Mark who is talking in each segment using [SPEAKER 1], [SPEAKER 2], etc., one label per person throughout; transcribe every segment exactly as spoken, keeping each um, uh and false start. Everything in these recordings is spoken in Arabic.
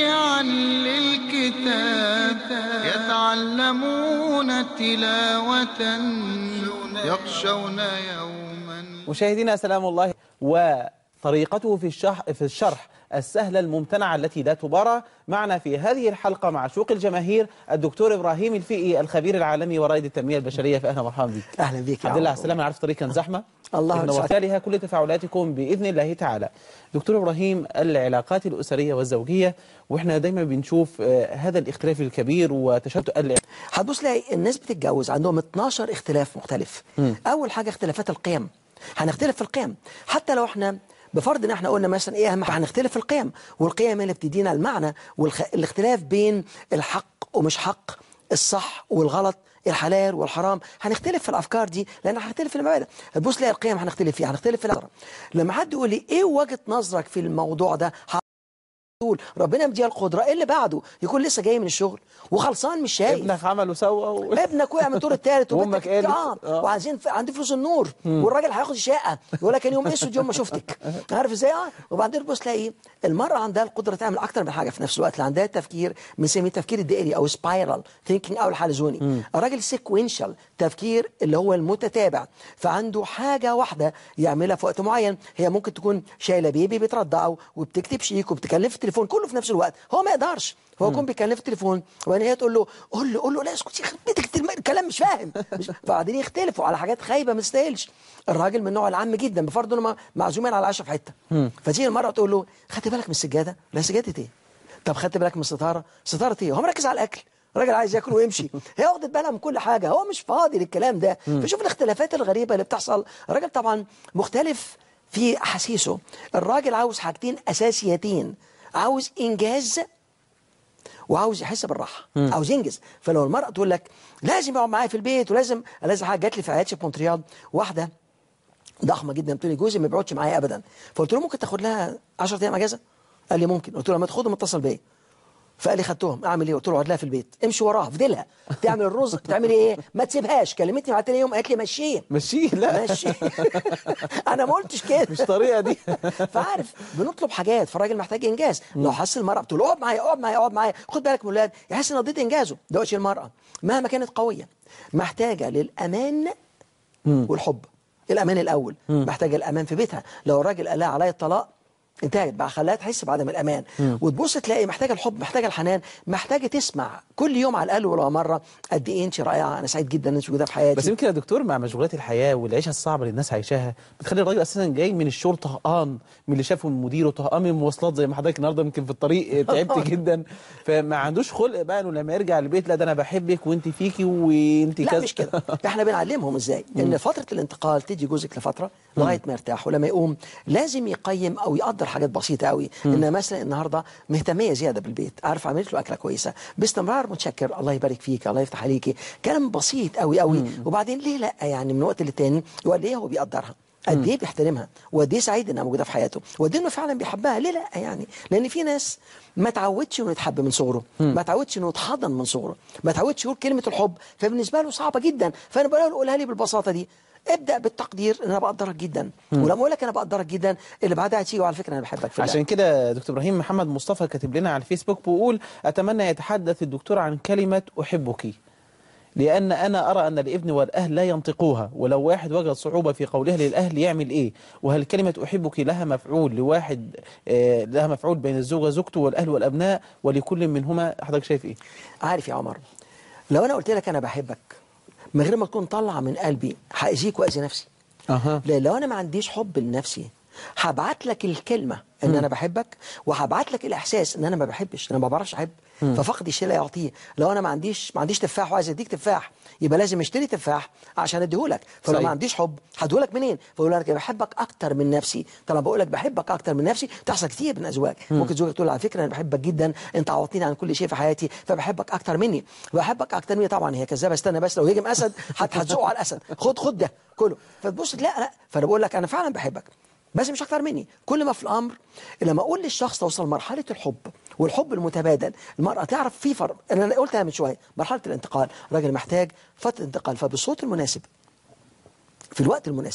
[SPEAKER 1] جميعا للكتاب يتعلمون تلاوة يخشون يوما.
[SPEAKER 2] مشاهدينا سلام الله، وطريقته في الشرح في الشرح السهلة الممتنعة التي لا تبارى. معنا في هذه الحلقة مع شوق الجماهير الدكتور إبراهيم الفقي، الخبير العالمي ورائد التنمية البشرية. فأهلا ومرحبا بك.
[SPEAKER 3] أهلا بك يا
[SPEAKER 2] عبد الله على السلامة. عارف طريق كان زحمة،
[SPEAKER 3] الله
[SPEAKER 2] يسعدك كل تفاعلاتكم بإذن الله تعالى. دكتور إبراهيم، العلاقات الأسرية والزوجية، وإحنا دايما بنشوف هذا الاختلاف الكبير وتشتت.
[SPEAKER 3] هتبص تلاقي الناس بتتجوز عندهم اتناشر اختلاف مختلف. م. أول حاجة اختلافات القيم، هنختلف في القيم. حتى لو احنا بفرض ان احنا قلنا مثلا ايه اهم حاجه، هنختلف في القيم، والقيم اللي بتدينا المعنى، والاختلاف بين الحق ومش حق، الصح والغلط، الحلال والحرام. هنختلف في الافكار دي لان هنختلف في المبادئ. هتبص تلاقي القيم هنختلف فيها، هنختلف في النظر. لما حد يقول لي ايه وجهه نظرك في الموضوع ده، يقول ربنا مديها القدره، ايه اللي بعده يكون لسه جاي من الشغل وخلصان مش شايف
[SPEAKER 2] ابنك عمل وسوى و...
[SPEAKER 3] ابنك وقع من الدور الثالث
[SPEAKER 2] وامك قالت
[SPEAKER 3] اه, آه. وعايزين عندي فلوس النور، مم. والراجل هياخد الشقه يقول لك كان يوم اسود يوم ما شفتك. عارف ازاي؟ اه وبعدين تبص تلاقي المراه عندها القدره تعمل اكتر من حاجه في نفس الوقت. اللي عندها التفكير بنسميه التفكير الدائري او سبايرال ثينكينج او الحلزوني. مم. الراجل سيكوينشال، تفكير اللي هو المتتابع، فعنده حاجه واحده يعملها في وقت معين. هي ممكن تكون شايله بيبي بترضعه وبتكتب شيك وبتكلم في التليفون كله في نفس الوقت، هو ما يقدرش. هو يكون بيكلم في التليفون وبعدين هي تقول له قول له قول له لا اسكت يخرب بيتك الكلام مش فاهم مش... فبعدين يختلفوا على حاجات خايبه ما تستاهلش. الراجل من النوع العام جدا، بفرض انهم معزومين على العشاء في حته، فتيجي المراه تقول له خدت بالك من السجاده؟ لا سجاده ايه؟ طب خدت بالك من الستاره؟ ستاره ايه؟ هو مركز على الاكل، الراجل عايز ياكل ويمشي، هي واخده بالها من كل حاجه، هو مش فاضي للكلام ده. فشوف الاختلافات الغريبه اللي بتحصل. الراجل طبعا مختلف في احاسيسه. الراجل عاوز حاجتين اساسيتين، عاوز انجاز وعاوز يحس بالراحه، م. عاوز ينجز. فلو المراه تقول لك لازم يقعد معايا في البيت ولازم لازم حاجه، جات لي في عيادتي في مونتريال واحده ضخمه جدا بتقول لي جوزي ما بيقعدش معايا ابدا، فقلت له ممكن تاخد لها عشرة ايام اجازه؟ قال لي ممكن. قلت له لما تاخدهم اتصل بيا. فقال لي خدتهم اعمل ايه؟ قلت له اقعد لها في البيت، امشي وراها فضلها تعمل الرز بتعمل ايه؟ ما تسيبهاش. كلمتني بعد تاني يوم قالت لي مشيه
[SPEAKER 2] مشيه. لا
[SPEAKER 3] مشيه انا ما قلتش كده،
[SPEAKER 2] مش الطريقه دي.
[SPEAKER 3] فعارف بنطلب حاجات، فالراجل محتاج انجاز. لو حس المراه بتقول اقعد معايا اقعد معايا اقعد معايا خد بالك من الاولاد، يحس ان قضيه انجازه. ده وش المراه مهما كانت قويه محتاجه للامان والحب. الامان الاول، محتاجه الامان في بيتها. لو الراجل قال لها عليا الطلاق انتهت بقى، خلاها تحس بعدم الامان. مم. وتبص تلاقي محتاجه الحب، محتاجه الحنان، محتاجه تسمع كل يوم على الاقل ولا مره قد ايه انت رائعه، انا سعيد جدا ان انت موجوده في حياتي.
[SPEAKER 2] بس يمكن يا دكتور مع مشغولات الحياه والعيشه الصعبه اللي الناس عايشاها بتخلي الراجل اساسا جاي من الشغل طهقان من اللي شافه من مديره، طهقان من المواصلات زي ما حضرتك النهارده يمكن في الطريق تعبت جدا، فما عندوش خلق بقى انه لما يرجع البيت لا ده انا بحبك وانت فيكي وانت كذا.
[SPEAKER 3] لا مش كده. احنا بنعلمهم ازاي ان فتره الانتقال تدي جوزك لفتره لغايه ما يرتاح، ولما يقوم لازم يقيم او يقدر حاجات بسيطه قوي. ان مثلا النهارده مهتميه زياده بالبيت، عارف عملت له اكله كويسه باستمرار، متشكر الله يبارك فيك الله يفتح عليكي، كلام بسيط قوي قوي. وبعدين ليه لا يعني من وقت للتاني وقد ايه هو بيقدرها، قد ايه بيحترمها، وقد ايه سعيد انها موجوده في حياته، وقد ايه انه فعلا بيحبها. ليه لا يعني؟ لان في ناس ما تعودش انه يتحب من صغره، ما تعودش انه يتحضن من صغره، ما تعودش يقول كلمه الحب، فبالنسبه له صعبه جدا. فانا بقول له قولها لي بالبساطه دي، ابدا بالتقدير ان انا بقدرك جدا، ولما اقول لك انا بقدرك جدا اللي بعدها هتيجي وعلى فكره انا بحبك في الله.
[SPEAKER 2] عشان كده دكتور ابراهيم محمد مصطفى كاتب لنا على الفيسبوك بيقول اتمنى يتحدث الدكتور عن كلمه احبك، لأن أنا أرى أن الابن والأهل لا ينطقوها، ولو واحد وجد صعوبة في قولها للأهل يعمل إيه؟ وهل كلمة أحبك لها مفعول لواحد آه لها مفعول بين الزوج وزوجته والأهل والأبناء ولكل منهما؟ حضرتك شايف إيه؟
[SPEAKER 3] عارف يا عمر، لو أنا قلت لك أنا بحبك من غير ما تكون طلع من قلبي هأذيك وأذي نفسي.
[SPEAKER 2] أها.
[SPEAKER 3] لأن لو أنا ما عنديش حب لنفسي هبعت لك الكلمة ان م. انا بحبك، وهبعت لك الاحساس ان انا ما بحبش، انا ما بعرفش احب، ففقد الشيء لا يعطيه. لو انا ما عنديش ما عنديش تفاح وعايز اديك تفاح يبقى لازم اشتري تفاح عشان اديهولك، فلو صحيح. ما عنديش حب هديهولك منين؟ فاقول لك بحبك اكتر من نفسي. طالما بقول لك بحبك اكتر من نفسي تحصل كتير من الازواج. ممكن زوجك تقول على فكره انا بحبك جدا، انت عوضتني عن كل شيء في حياتي فبحبك اكتر مني. بحبك اكتر مني طبعا هي كذابه، استنى بس لو هيجم اسد هتزقه على الاسد، خد خد ده كله. فتبص لا لا، فانا بقول لك انا فعلا بحبك بس مش اكتر مني. كل ما في الامر لما اقول للشخص توصل لمرحله الحب والحب المتبادل، المراه تعرف في فرق. انا قلت انا من شويه مرحله الانتقال، الراجل محتاج فتره انتقال، فبالصوت المناسب في الوقت المناسب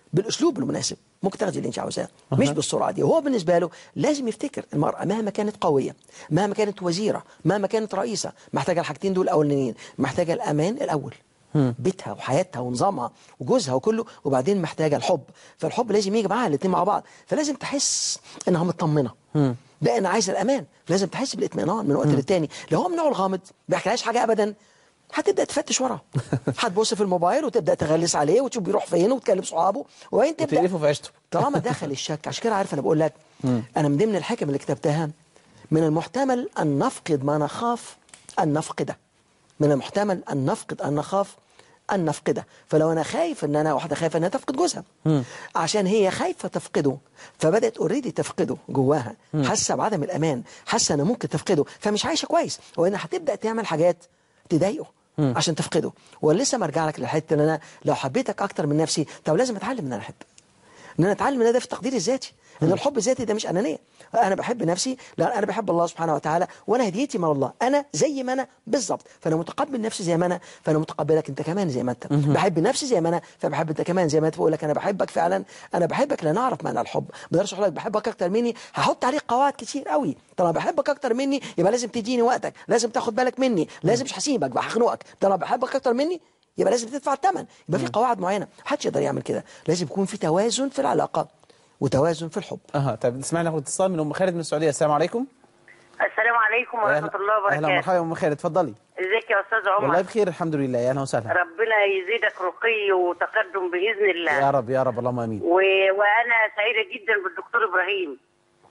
[SPEAKER 3] بالاسلوب المناسب، ممكن تاخدي اللي انت عاوزاه مش بالسرعه دي. وهو بالنسبه له لازم يفتكر المراه مهما كانت قويه، مهما كانت وزيره، مهما كانت رئيسه، محتاجه الحاجتين دول الاولانيين، محتاجه الامان الاول، بيتها وحياتها ونظامها وجوزها وكله، وبعدين محتاجه الحب. فالحب لازم يجي معاها الاثنين مع بعض، فلازم تحس انها مطمنه. ده انا عايز الامان، لازم تحس بالاطمئنان من وقت للتاني. لو هو من نوع الغامض ما بيحكيلهاش حاجه ابدا، هتبدا تفتش وراه، هتبص في الموبايل وتبدا تغلس عليه وتشوف بيروح فين وتكلم صحابه، وبعدين تبدا
[SPEAKER 2] وتقرفه في عيشته.
[SPEAKER 3] طالما دخل الشك. عشان كده عارف انا بقول لك، انا من ضمن الحكم اللي كتبتها، من المحتمل ان نفقد ما نخاف ان نفقده. من المحتمل ان نفقد ان نخاف ان نفقده. فلو انا خايف ان انا واحده خايفه انها تفقد جوزها، عشان هي خايفه تفقده، فبدات اوريدي تفقده جواها، حاسه بعدم الامان، حاسه انها ممكن تفقده، فمش عايشه كويس، وان هتبدا تعمل حاجات تضايقه عشان تفقده. ولسه ما ارجع لك للحته ان انا لو حبيتك اكتر من نفسي، طب لازم اتعلم ان انا احب، ان انا اتعلم ان ده في التقدير الذاتي، ان الحب الذاتي ده مش انانيه. انا بحب نفسي، لا انا بحب الله سبحانه وتعالى، وانا هديتي مع الله، انا زي ما انا بالظبط، فانا متقبل نفسي زي ما انا، فانا متقبلك انت كمان زي ما انت. بحب نفسي زي ما انا، فبحب انت كمان زي ما انت. بقول لك انا بحبك فعلا، انا بحبك لان اعرف معنى الحب. ما اقدرش اقول لك بحبك اكتر مني، هحط عليك قواعد كتير قوي. طالما بحبك اكتر مني يبقى لازم تديني وقتك، لازم تاخد بالك مني، لازم مش هسيبك هخنقك. طالما بحبك اكتر مني يبقى لازم تدفع الثمن، يبقى في قواعد معينه، محدش يقدر يعمل كده. لازم يكون في توازن في العلاقه وتوازن في الحب.
[SPEAKER 2] اها طيب نسمع ناخد اتصال من ام خالد من السعوديه. السلام عليكم.
[SPEAKER 4] السلام عليكم ورحمة الله وبركاته.
[SPEAKER 2] اهلا ومرحبا يا ام خالد، اتفضلي.
[SPEAKER 4] ازيك يا استاذ عمر؟
[SPEAKER 2] والله بخير الحمد لله، يا اهلا وسهلا.
[SPEAKER 4] ربنا يزيدك رقي وتقدم باذن الله.
[SPEAKER 2] يا رب يا رب اللهم امين.
[SPEAKER 4] و... وانا سعيده جدا بالدكتور ابراهيم،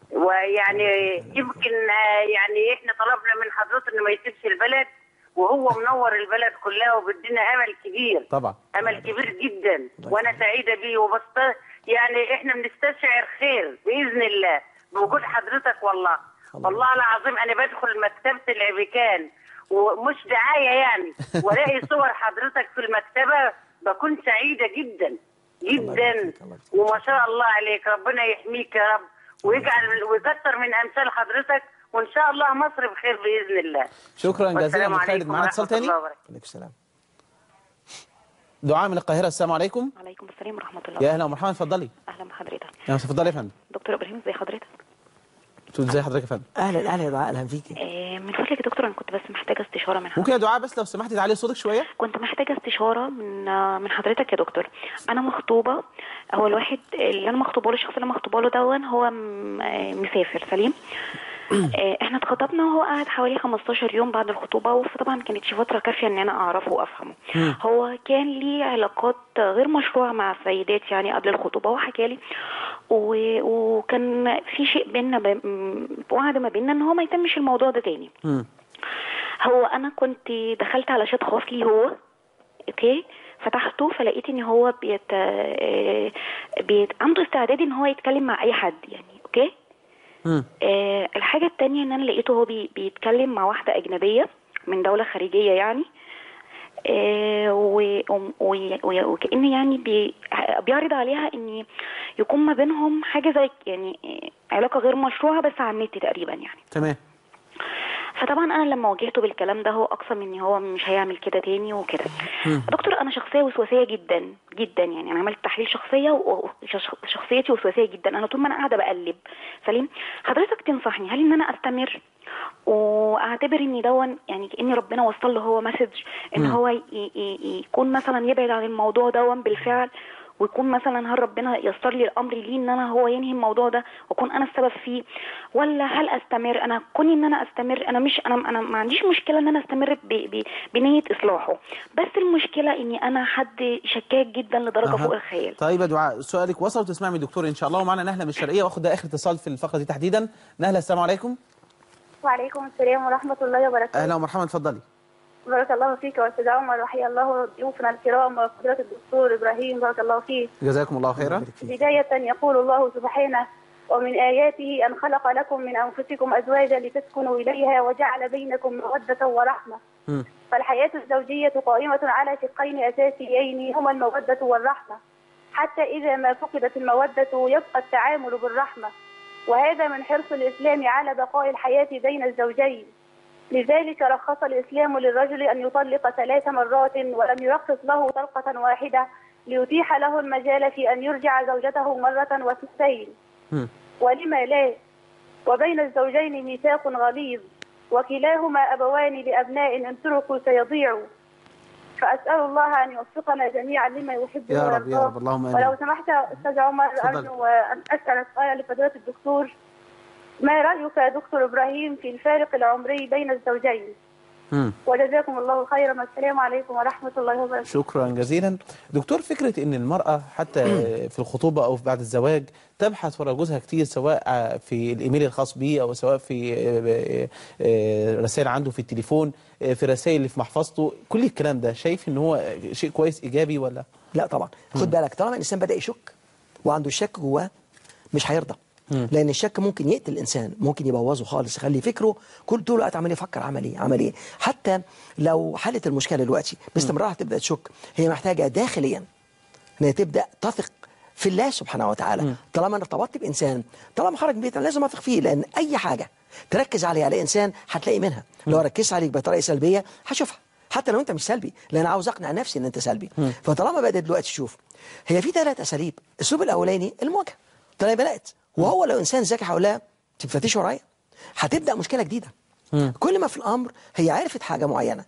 [SPEAKER 4] ويعني يمكن يعني احنا طلبنا من حضرته انه ما يسيبش البلد، وهو منور البلد كلها وبدينا امل كبير.
[SPEAKER 2] طبعا
[SPEAKER 4] امل كبير جدا، وانا سعيده بيه وبست يعني احنا بنستشعر خير باذن الله بوجود حضرتك. والله والله العظيم انا بدخل مكتبه العبيكان ومش دعايه يعني، والاقي صور حضرتك في المكتبه بكون سعيده جدا جدا. وما شاء الله عليك، ربنا يحميك يا رب ويجعل ويكثر من امثال حضرتك، وان شاء الله مصر بخير باذن الله.
[SPEAKER 2] شكرا جزيلا يا خالد. معانا اتصال تاني.
[SPEAKER 3] عليكم السلام.
[SPEAKER 2] دعاء من القاهره. السلام عليكم.
[SPEAKER 5] وعليكم السلام ورحمه الله.
[SPEAKER 2] يا اهلا ومرحبا، اتفضلي.
[SPEAKER 5] اهلا بحضرتك.
[SPEAKER 2] يا اتفضلي يا فندم.
[SPEAKER 5] دكتور ابراهيم ازي حضرتك؟
[SPEAKER 2] ازي حضرتك يا فندم؟
[SPEAKER 3] اهلا اهلا يا دعاء، اهلا فيكي.
[SPEAKER 5] آه من فضلك يا دكتور، انا كنت بس محتاجه استشاره من حضرتك.
[SPEAKER 2] ممكن يا دعاء بس لو سمحتي تعلي صوتك شويه؟
[SPEAKER 5] كنت محتاجه استشاره من آه من حضرتك يا دكتور. انا مخطوبه، هو الواحد اللي انا مخطوبه له، الشخص اللي مخطوبه له دون هو آه مسافر سليم. آه احنا اتخطبنا وهو قعد حوالي خمستاشر يوم بعد الخطوبه، فطبعا ما كانتش فتره كافيه ان انا اعرفه وافهمه. هو كان ليه علاقات غير مشروعه مع سيدات يعني قبل الخطوبه، وحكى لي وكان في شيء بيننا ب... وعد ما بيننا ان هو ما يتمش الموضوع ده تاني. م. هو انا كنت دخلت على شات خاص لي هو، اوكي، فتحته فلقيت ان هو بيت... بيت عنده استعداد ان هو يتكلم مع اي حد يعني، اوكي. آه الحاجه الثانيه ان انا لقيته هو بي... بيتكلم مع واحده اجنبيه من دوله خارجيه يعني، آه وكأن يعني بي بيعرض عليها ان يكون ما بينهم حاجه زي يعني علاقه غير مشروعه بس على النت تقريبا يعني.
[SPEAKER 2] تمام.
[SPEAKER 5] فطبعا انا لما واجهته بالكلام ده هو اقسم ان هو مش هيعمل كده تاني وكده. دكتور انا شخصيه وسواسيه جدا جدا يعني، انا عملت تحليل شخصيه وشخصيتي وسواسيه جدا. انا طول ما انا قاعده بقلب سليم. حضرتك تنصحني هل ان انا استمر واعتبر ان دون يعني كأن ربنا وصل له هو مسج ان م. هو ي ي يكون مثلا يبعد عن الموضوع دون بالفعل، ويكون مثلا هل ربنا يسر لي الامر ليه ان انا هو ينهي الموضوع ده واكون انا السبب فيه، ولا هل استمر؟ انا كوني ان انا استمر، انا مش انا انا ما عنديش مشكله ان انا استمر ب ب بنيه اصلاحه، بس المشكله اني انا حد شكاك جدا لدرجه أه. فوق الخيال.
[SPEAKER 2] طيب يا دعاء سؤالك وصل وتسمعي من الدكتور ان شاء الله. ومعنا نهله من الشرقيه، واخد ده اخر اتصال في الفقره دي تحديدا. نهله السلام عليكم.
[SPEAKER 6] وعليكم السلام ورحمه الله وبركاته.
[SPEAKER 2] اهلا ومرحبا، اتفضلي.
[SPEAKER 6] بارك الله فيك يا استاذ عمر، وحيا الله ضيوفنا الكرام وفضيلة الدكتور ابراهيم، بارك الله فيك.
[SPEAKER 2] جزاكم الله خيرا.
[SPEAKER 6] بداية يقول الله سبحانه: ومن آياته أن خلق لكم من أنفسكم أزواجا لتسكنوا إليها وجعل بينكم مودة ورحمة. م. فالحياة الزوجية قائمة على شقين أساسيين هما المودة والرحمة، حتى إذا ما فقدت المودة يبقى التعامل بالرحمة، وهذا من حرص الإسلام على بقاء الحياة بين الزوجين. لذلك رخص الإسلام للرجل أن يطلق ثلاث مرات ولم يرخص له طلقة واحدة ليتيح له المجال في أن يرجع زوجته مرة واثنتين، ولما لا؟ وبين الزوجين ميثاق غليظ، وكلاهما أبوان لأبناء إن تركوا سيضيعوا. فأسأل الله أن يوفقنا جميعا لما يحبه
[SPEAKER 2] يا رب يا رب، اللهم آمين.
[SPEAKER 6] ولو سمحت أستاذ عمر، أرجو أن أسأل سؤال لفضيلة الدكتور: ما رأيك يا دكتور إبراهيم في الفارق العمري بين الزوجين؟
[SPEAKER 2] مم.
[SPEAKER 6] وجزاكم الله خيرا، والسلام عليكم ورحمة الله وبركاته.
[SPEAKER 2] شكرا جزيلا دكتور. فكرة ان المرأة حتى في الخطوبة او بعد الزواج تبحث وراء جوزها كتير، سواء في الايميل الخاص به او سواء في رسائل عنده في التليفون، في رسائل اللي في محفظته، كل الكلام ده شايف ان هو شيء كويس ايجابي ولا؟
[SPEAKER 3] لا طبعا. خد بالك، طالما الانسان بدأ يشك وعنده الشك جواه مش هيرضى، لان الشك ممكن يقتل الانسان، ممكن يبوظه خالص، يخلي فكره كل طول الوقت عمال يفكر عمل ايه عمل ايه. حتى لو حلت المشكله دلوقتي باستمرار هتبدا تشك، هي محتاجه داخليا ان هي تبدا تثق في الله سبحانه وتعالى. طالما انا ارتبطت بانسان، طالما خرج من بيتنا لازم اثق فيه، لان اي حاجه تركز عليها على انسان هتلاقي منها. لو ركزت عليك بطريقه سلبيه هشوفها، حتى لو انت مش سلبي، لان انا عاوز اقنع نفسي ان انت سلبي. فطالما بدات دلوقتي تشوف، هي في ثلاث اساليب. الاسلوب الاولاني المواجهه، طالما بدات وهو لو انسان ذكي هقول لها تفتيش ورايا، هتبدا مشكله جديده. مم. كل ما في الامر هي عرفت حاجه معينه.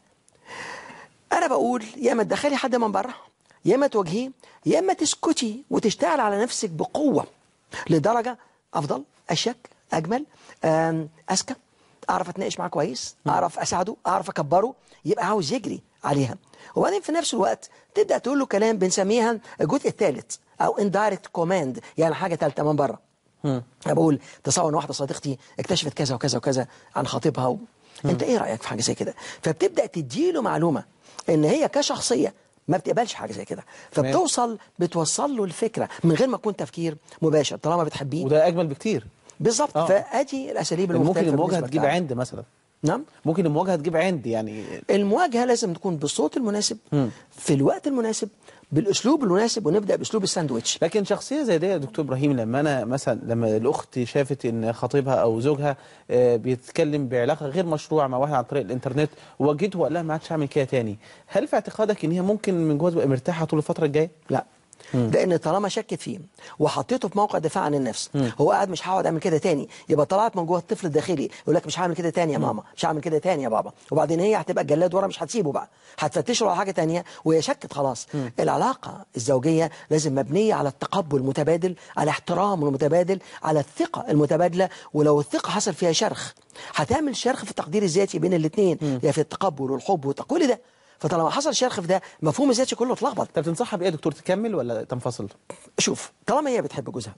[SPEAKER 3] انا بقول يا اما تدخلي حد من بره، يا اما تواجهيه، يا اما تسكتي وتشتغل على نفسك بقوه لدرجه افضل، اشك، اجمل، اذكى، اعرف اتناقش معاه كويس، اعرف اساعده، اعرف اكبره، يبقى عاوز يجري عليها. وبعدين في نفس الوقت تبدا تقول له كلام بنسميها الجزء الثالث او indirect command، يعني حاجه ثالثه من بره. انا بقول تصور ان واحده صديقتي اكتشفت كذا وكذا وكذا عن خطيبها و... انت ايه رايك في حاجه زي كده؟ فبتبدا تديله معلومه ان هي كشخصيه ما بتقبلش حاجه زي كده، فبتوصل بتوصل له الفكره من غير ما يكون تفكير مباشر، طالما بتحبيه.
[SPEAKER 2] وده اجمل بكتير.
[SPEAKER 3] بالظبط. فادي الاساليب المختلفه.
[SPEAKER 2] ممكن المواجهه تجيب عند مثلا.
[SPEAKER 3] نعم،
[SPEAKER 2] ممكن المواجهه تجيب عند، يعني
[SPEAKER 3] المواجهه لازم تكون بالصوت المناسب، م. في الوقت المناسب، بالاسلوب المناسب، ونبدا باسلوب الساندويتش.
[SPEAKER 2] لكن شخصيه زي دي يا دكتور ابراهيم، لما انا مثلا لما الاخت شافت ان خطيبها او زوجها بيتكلم بعلاقه غير مشروعه مع واحد عن طريق الانترنت، وواجهته وقال لها ما عادش هعمل كده تاني، هل في اعتقادك ان هي ممكن من جوه تبقى مرتاحه طول الفتره الجايه؟
[SPEAKER 3] لا، لان طالما شكت فيه وحطيته في موقع دفاع عن النفس، مم. هو قاعد مش هقعد اعمل كده تاني، يبقى طلعت من جوه الطفل الداخلي يقول لك مش هعمل كده تاني يا ماما، مش هعمل كده تاني يا بابا. وبعدين هي هتبقى الجلاد ورا، مش هتسيبه بقى، هتفتشه على حاجه تانيه وهي شكت خلاص. مم. العلاقه الزوجيه لازم مبنيه على التقبل المتبادل، على احترام المتبادل، على الثقه المتبادله. ولو الثقه حصل فيها شرخ هتعمل شرخ في التقدير الذاتي بين الاثنين، يعني في التقبل والحب وكل ده. فطالما حصل شرخ في ده، مفهوم الذاتي كله اتلخبط.
[SPEAKER 2] طب تنصحها بايه يا دكتور، تكمل ولا تنفصل؟
[SPEAKER 3] شوف، طالما هي بتحب جوزها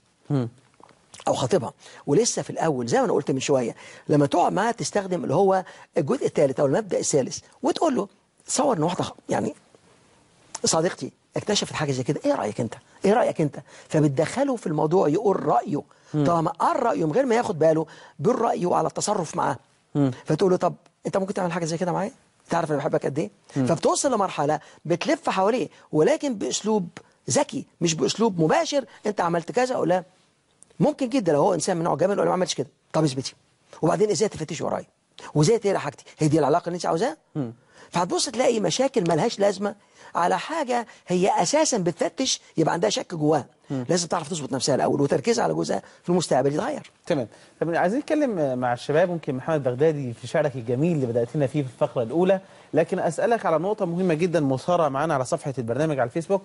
[SPEAKER 3] او خطيبها ولسه في الاول زي ما انا قلت من شويه، لما تقعد معاها تستخدم اللي هو الجزء الثالث او المبدا الثالث، وتقول له تصور ان واحده يعني صديقتي اكتشفت حاجه زي كده، ايه رايك انت؟ ايه رايك انت؟ فبتدخله في الموضوع يقول رايه. طالما قال رايه من غير ما ياخد باله بالرايه على التصرف معاه، فتقول له طب انت ممكن تعمل حاجه زي كده معايا؟ تعرف انا بحبك قد ايه؟ فبتوصل لمرحله بتلف حواليه، ولكن باسلوب ذكي، مش باسلوب مباشر. انت عملت كذا او لا. ممكن جدا لو هو انسان من نوع جامد يقول ما عملتش كده، طب اثبتي. وبعدين ازاي تفتشي ورايا؟ وازاي تقرا حاجتي؟ هي دي العلاقه اللي انت عاوزاها؟ فهتبص تلاقي مشاكل ملهاش لازمه على حاجه هي اساسا بتفتش، يبقى عندها شك جواها. لازم تعرف تظبط نفسها الاول، وتركيزها على جوزها في المستقبل يتغير.
[SPEAKER 2] تمام. طب عايزين نتكلم مع الشباب، ممكن محمد بغدادي في شعرك الجميل اللي بدات لنا فيه في الفقره الاولى، لكن اسالك على نقطه مهمه جدا مثاره معانا على صفحه البرنامج على الفيسبوك.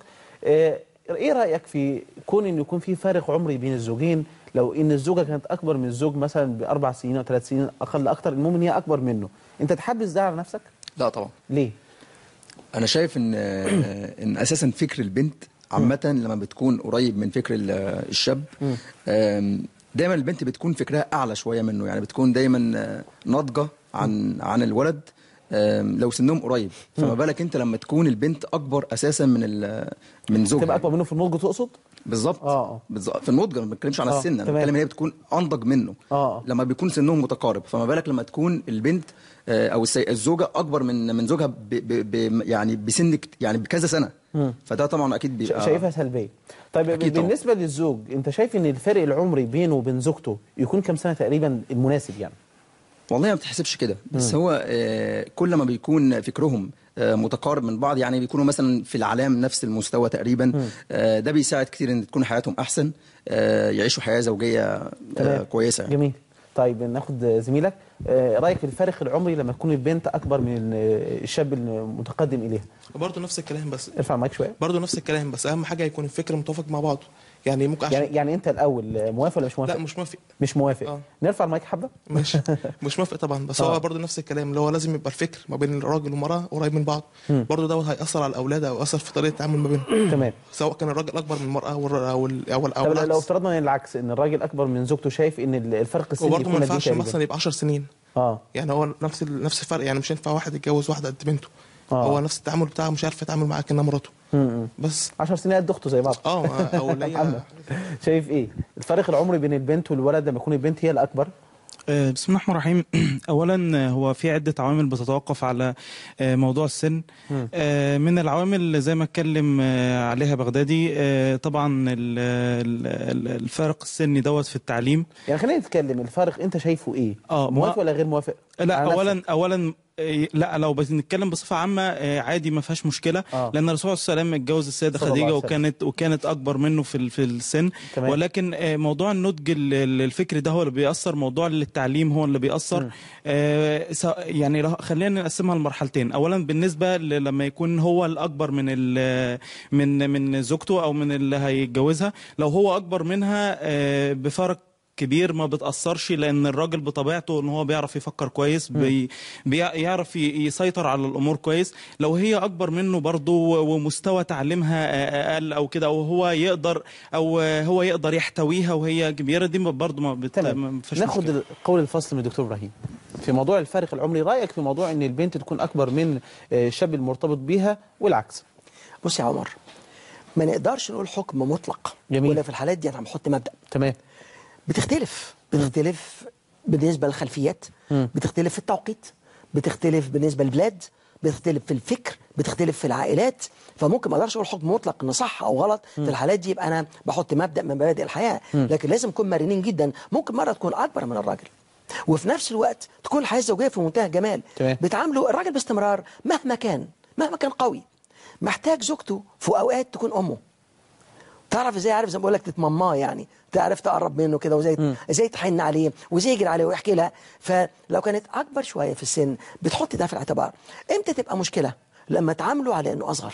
[SPEAKER 2] ايه رايك في كون ان يكون في فارق عمري بين الزوجين؟ لو ان الزوجه كانت اكبر من الزوج مثلا باربع سنين او ثلاث سنين، اقل اكتر، المهم ان هي اكبر منه، انت تحبذ ده على نفسك؟
[SPEAKER 7] لا طبعا.
[SPEAKER 2] ليه؟
[SPEAKER 7] انا شايف ان ان اساسا فكر البنت عامه لما بتكون قريب من فكر الشاب، دايما البنت بتكون فكرها اعلى شويه منه، يعني بتكون دايما ناضجه عن عن الولد لو سنهم قريب. فما بالك انت لما تكون البنت اكبر اساسا من من زوجها،
[SPEAKER 2] تبقى اكبر منه في النضج تقصد؟
[SPEAKER 7] بالظبط. اه بالظبط، في النضج. ما بتكلمش عن السن، انا بتكلم هي بتكون انضج منه.
[SPEAKER 2] آه.
[SPEAKER 7] لما بيكون سنهم متقارب، فما بالك لما تكون البنت او الزوجه اكبر من من زوجها ب ب ب يعني بسن، يعني بكذا سنه. مم. فده طبعا اكيد بيبقى
[SPEAKER 2] شايفها سلبيه. طيب بالنسبه طبعا للزوج، انت شايف ان الفرق العمري بينه وبين زوجته يكون كم سنه تقريبا المناسب يعني؟
[SPEAKER 7] والله ما بتحسبش كده، بس مم. هو آه كل ما بيكون فكرهم آه، متقارب من بعض، يعني بيكونوا مثلا في العلام نفس المستوى تقريبا. آه، ده بيساعد كتير ان تكون حياتهم احسن، آه، يعيشوا حياه زوجيه آه، كويسه يعني.
[SPEAKER 2] جميل. طيب ناخد زميلك، آه، رايك في الفارق العمري لما تكون البنت اكبر من الشاب المتقدم اليها؟
[SPEAKER 8] برضه نفس الكلام، بس
[SPEAKER 2] ارفع معاك شويه.
[SPEAKER 8] برضه نفس الكلام، بس اهم حاجه يكون الفكر متوافق مع بعضه. يعني ممكن عشان
[SPEAKER 2] يعني يعني انت الاول موافق ولا مش موافق؟
[SPEAKER 8] لا مش موافق.
[SPEAKER 2] مش موافق.
[SPEAKER 8] آه.
[SPEAKER 2] نرفع المايك حبه.
[SPEAKER 8] مش مش موافق طبعا، بس
[SPEAKER 2] آه.
[SPEAKER 8] هو برضه نفس الكلام اللي هو لازم يبقى الفكر ما بين الراجل والمراه قريب من بعض. برضه دوت هيأثر على الاولاد او يأثر في طريقه التعامل ما بينهم.
[SPEAKER 2] تمام.
[SPEAKER 8] سواء كان الراجل اكبر من المراه او او او
[SPEAKER 2] طب لو افترضنا ان العكس، ان الراجل اكبر من زوجته، شايف ان الفرق السني
[SPEAKER 8] وبرضه ما
[SPEAKER 2] يكون قد ايه
[SPEAKER 8] ينفعش
[SPEAKER 2] تقريبا؟
[SPEAKER 8] مثلا يبقى عشر سنين.
[SPEAKER 2] اه
[SPEAKER 8] يعني هو نفس ال... نفس الفرق، يعني مش هينفع واحد يتجوز واحده قد بنته.
[SPEAKER 2] آه.
[SPEAKER 8] هو نفس التعامل بتاعه، مش عارف يتعامل معاها كأنها مراته.
[SPEAKER 2] امم
[SPEAKER 8] بس
[SPEAKER 2] عشر سنين قد اخته زي بعض.
[SPEAKER 8] اه او اللي هي
[SPEAKER 2] محمد، شايف ايه الفرق العمري بين البنت والولد لما يكون البنت هي الاكبر؟
[SPEAKER 9] آه، بسم الله الرحمن الرحيم. اولا آه، هو في عده عوامل بتتوقف على آه، موضوع السن. آه، من العوامل زي ما اتكلم آه، عليها بغدادي، آه، طبعا ال- ال- الفارق السني دوت في التعليم.
[SPEAKER 2] يعني خلينا نتكلم الفرق، انت شايفه ايه؟
[SPEAKER 9] اه
[SPEAKER 2] موافق ولا غير موافق؟
[SPEAKER 9] لا
[SPEAKER 2] على
[SPEAKER 9] اولا
[SPEAKER 2] نفسك.
[SPEAKER 9] اولا آه، لا لو بنتكلم بصفه عامه آه، عادي ما فيهاش مشكله.
[SPEAKER 2] آه.
[SPEAKER 9] لان الرسول صلى الله عليه وسلم اتجوز السيده
[SPEAKER 2] صلى الله
[SPEAKER 9] خديجه
[SPEAKER 2] عليه وسلم.
[SPEAKER 9] وكانت وكانت اكبر منه في ال- في السن.
[SPEAKER 2] تمام.
[SPEAKER 9] ولكن آه، موضوع النضج ال- ال- الفكري ده هو اللي بيأثر، موضوع التعليم هو اللي بيأثر. آه، س- يعني لو- خلينا نقسمها لمرحلتين. اولا بالنسبه ل- لما يكون هو الاكبر من ال- من من زوجته او من اللي هيتجوزها، لو هو اكبر منها آه، بفرق كبير ما بتأثرش، لأن الراجل بطبيعته إن هو بيعرف يفكر كويس، بي بيعرف يسيطر على الأمور كويس. لو هي أكبر منه برضه ومستوى تعليمها أقل أو كده، أو هو يقدر أو هو يقدر يحتويها وهي كبيرة، دي برضه ما بت... ما فيش
[SPEAKER 2] ناخد
[SPEAKER 9] مشكلة.
[SPEAKER 2] قول الفصل من الدكتور ابراهيم في موضوع الفارق العمري. رايك في موضوع ان البنت تكون اكبر من آه، الشاب المرتبط بيها والعكس؟
[SPEAKER 3] بص يا عمر، ما نقدرش نقول حكم مطلق.
[SPEAKER 2] جميل.
[SPEAKER 3] ولا في الحالات دي انا بحط مبدأ.
[SPEAKER 2] تمام.
[SPEAKER 3] بتختلف بتختلف بالنسبة للخلفيات، بتختلف في التوقيت، بتختلف بالنسبة للبلاد، بتختلف في الفكر، بتختلف في العائلات. فممكن ما اقدرش اقول حكم مطلق ان صح او غلط. في الحالات دي يبقى انا بحط مبدأ من مبادئ الحياة. لكن لازم نكون مرنين جدا. ممكن مرة تكون اكبر من الراجل وفي نفس الوقت تكون الحياة الزوجية في منتهى الجمال.
[SPEAKER 2] تمام.
[SPEAKER 3] بتعاملوا الراجل باستمرار مهما كان مهما كان قوي، محتاج زوجته في اوقات تكون امه. تعرف ازاي؟ عارف زي ما بقول لك تتمماه، يعني تعرف تقرب منه كده، وزي ازاي تحن عليه وازاي يجري عليه ويحكي لها. فلو كانت اكبر شويه في السن بتحط ده في الاعتبار. امتى تبقى مشكله؟ لما تعامله على انه اصغر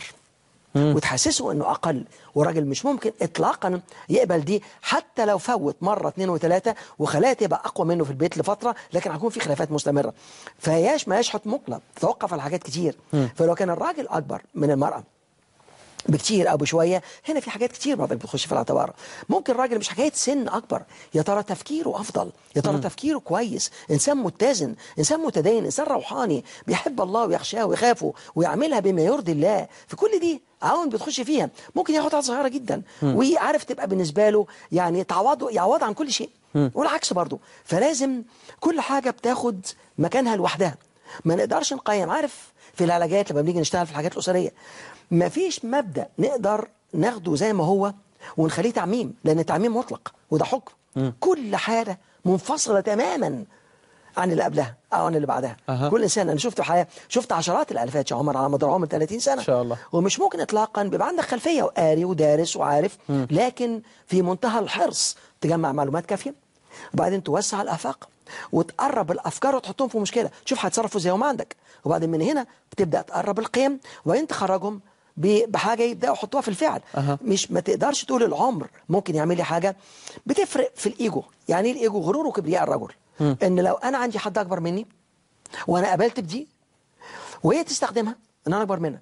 [SPEAKER 3] وتحسسه انه اقل. والراجل مش ممكن اطلاقا يقبل دي، حتى لو فوت مره اثنين وثلاثه وخلاها تبقى اقوى منه في البيت لفتره، لكن هيكون في خلافات مستمره. فهياش ما يشحط مطلق، تتوقف على حاجات كتير. فلو كان الراجل اكبر من المراه بكتير او بشويه، هنا في حاجات كتير برضك بتخش في الاعتبار. ممكن الراجل مش حكايه سن اكبر، يا ترى تفكيره افضل، يا ترى تفكيره كويس، انسان متزن، انسان متدين، انسان روحاني بيحب الله ويخشاه ويخافه ويعملها بما يرضي الله. في كل دي عوامل بتخش فيها. ممكن ياخد حاجه صغيره جدا وعارف تبقى بالنسبه له يعني تعوضه يعوض عن كل شيء، والعكس برضه. فلازم كل حاجه بتاخد مكانها لوحدها. ما نقدرش نقيم. عارف في العلاجات لما بنيجي نشتغل في الحاجات الاسريه، ما فيش مبدأ نقدر ناخده زي ما هو ونخليه تعميم، لأن التعميم مطلق وده حكم. كل حالة منفصلة تماما عن اللي قبلها أو عن اللي بعدها.
[SPEAKER 2] أه.
[SPEAKER 3] كل إنسان، أنا شفت حياة شفت عشرات الألفات يا عمر على مدار عمر ثلاثين سنة
[SPEAKER 2] إن شاء الله.
[SPEAKER 3] ومش ممكن إطلاقا بيبقى عندك خلفية وقاري ودارس وعارف، لكن في منتهى الحرص تجمع معلومات كافية وبعدين توسع الآفاق وتقرب الأفكار وتحطهم في مشكلة، شوف هتصرفوا ازاي وما عندك. وبعدين من هنا بتبدأ تقرب القيم وبعدين تخرجهم بحاجة يبدأوا يحطوها في الفعل.
[SPEAKER 2] أه.
[SPEAKER 3] مش ما تقدرش تقول العمر ممكن يعمل لي حاجة. بتفرق في الإيجو. يعني ايه الإيجو؟ غرور وكبرياء الرجل. م. إن لو أنا عندي حد أكبر مني وأنا قابلت بدي وهي تستخدمها إن أنا أكبر منك،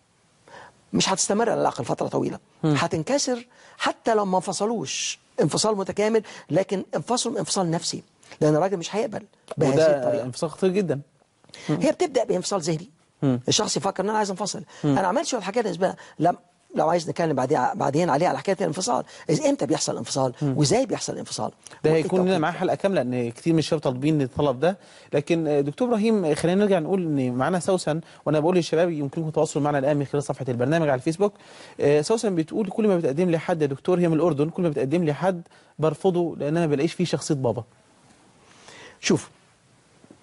[SPEAKER 3] مش هتستمر العلاقة لفترة طويلة. م. هتنكسر حتى لو ما انفصلوش انفصال متكامل، لكن انفصلوا انفصال نفسي، لأن الراجل مش هيقبل بهذه الطريقة.
[SPEAKER 2] وده انفصال خطير جدا.
[SPEAKER 3] م. هي بتبدأ بانفصال ذهني. الشخص يفكر ان انا عايز انفصل. انا عملت شويه حاجات بالنسبه لم لو عايز نتكلم بعدين بعدين عليه على حكايه الانفصال، امتى بيحصل الانفصال وازاي بيحصل الانفصال.
[SPEAKER 2] ده هيكون لنا معاه حلقه كامله لان كتير من الشباب طالبين الطلب ده. لكن دكتور ابراهيم خلينا نرجع نقول ان معانا سوسن، وانا بقول للشباب يمكنكم التواصل معنا الان من خلال صفحه البرنامج على الفيسبوك. سوسن بتقول كل ما بتقدم لي حد يا دكتور، هي من الاردن، كل ما بتقدم لي حد برفضه لان انا ما بلاقيش فيه شخصيه بابا.
[SPEAKER 3] شوف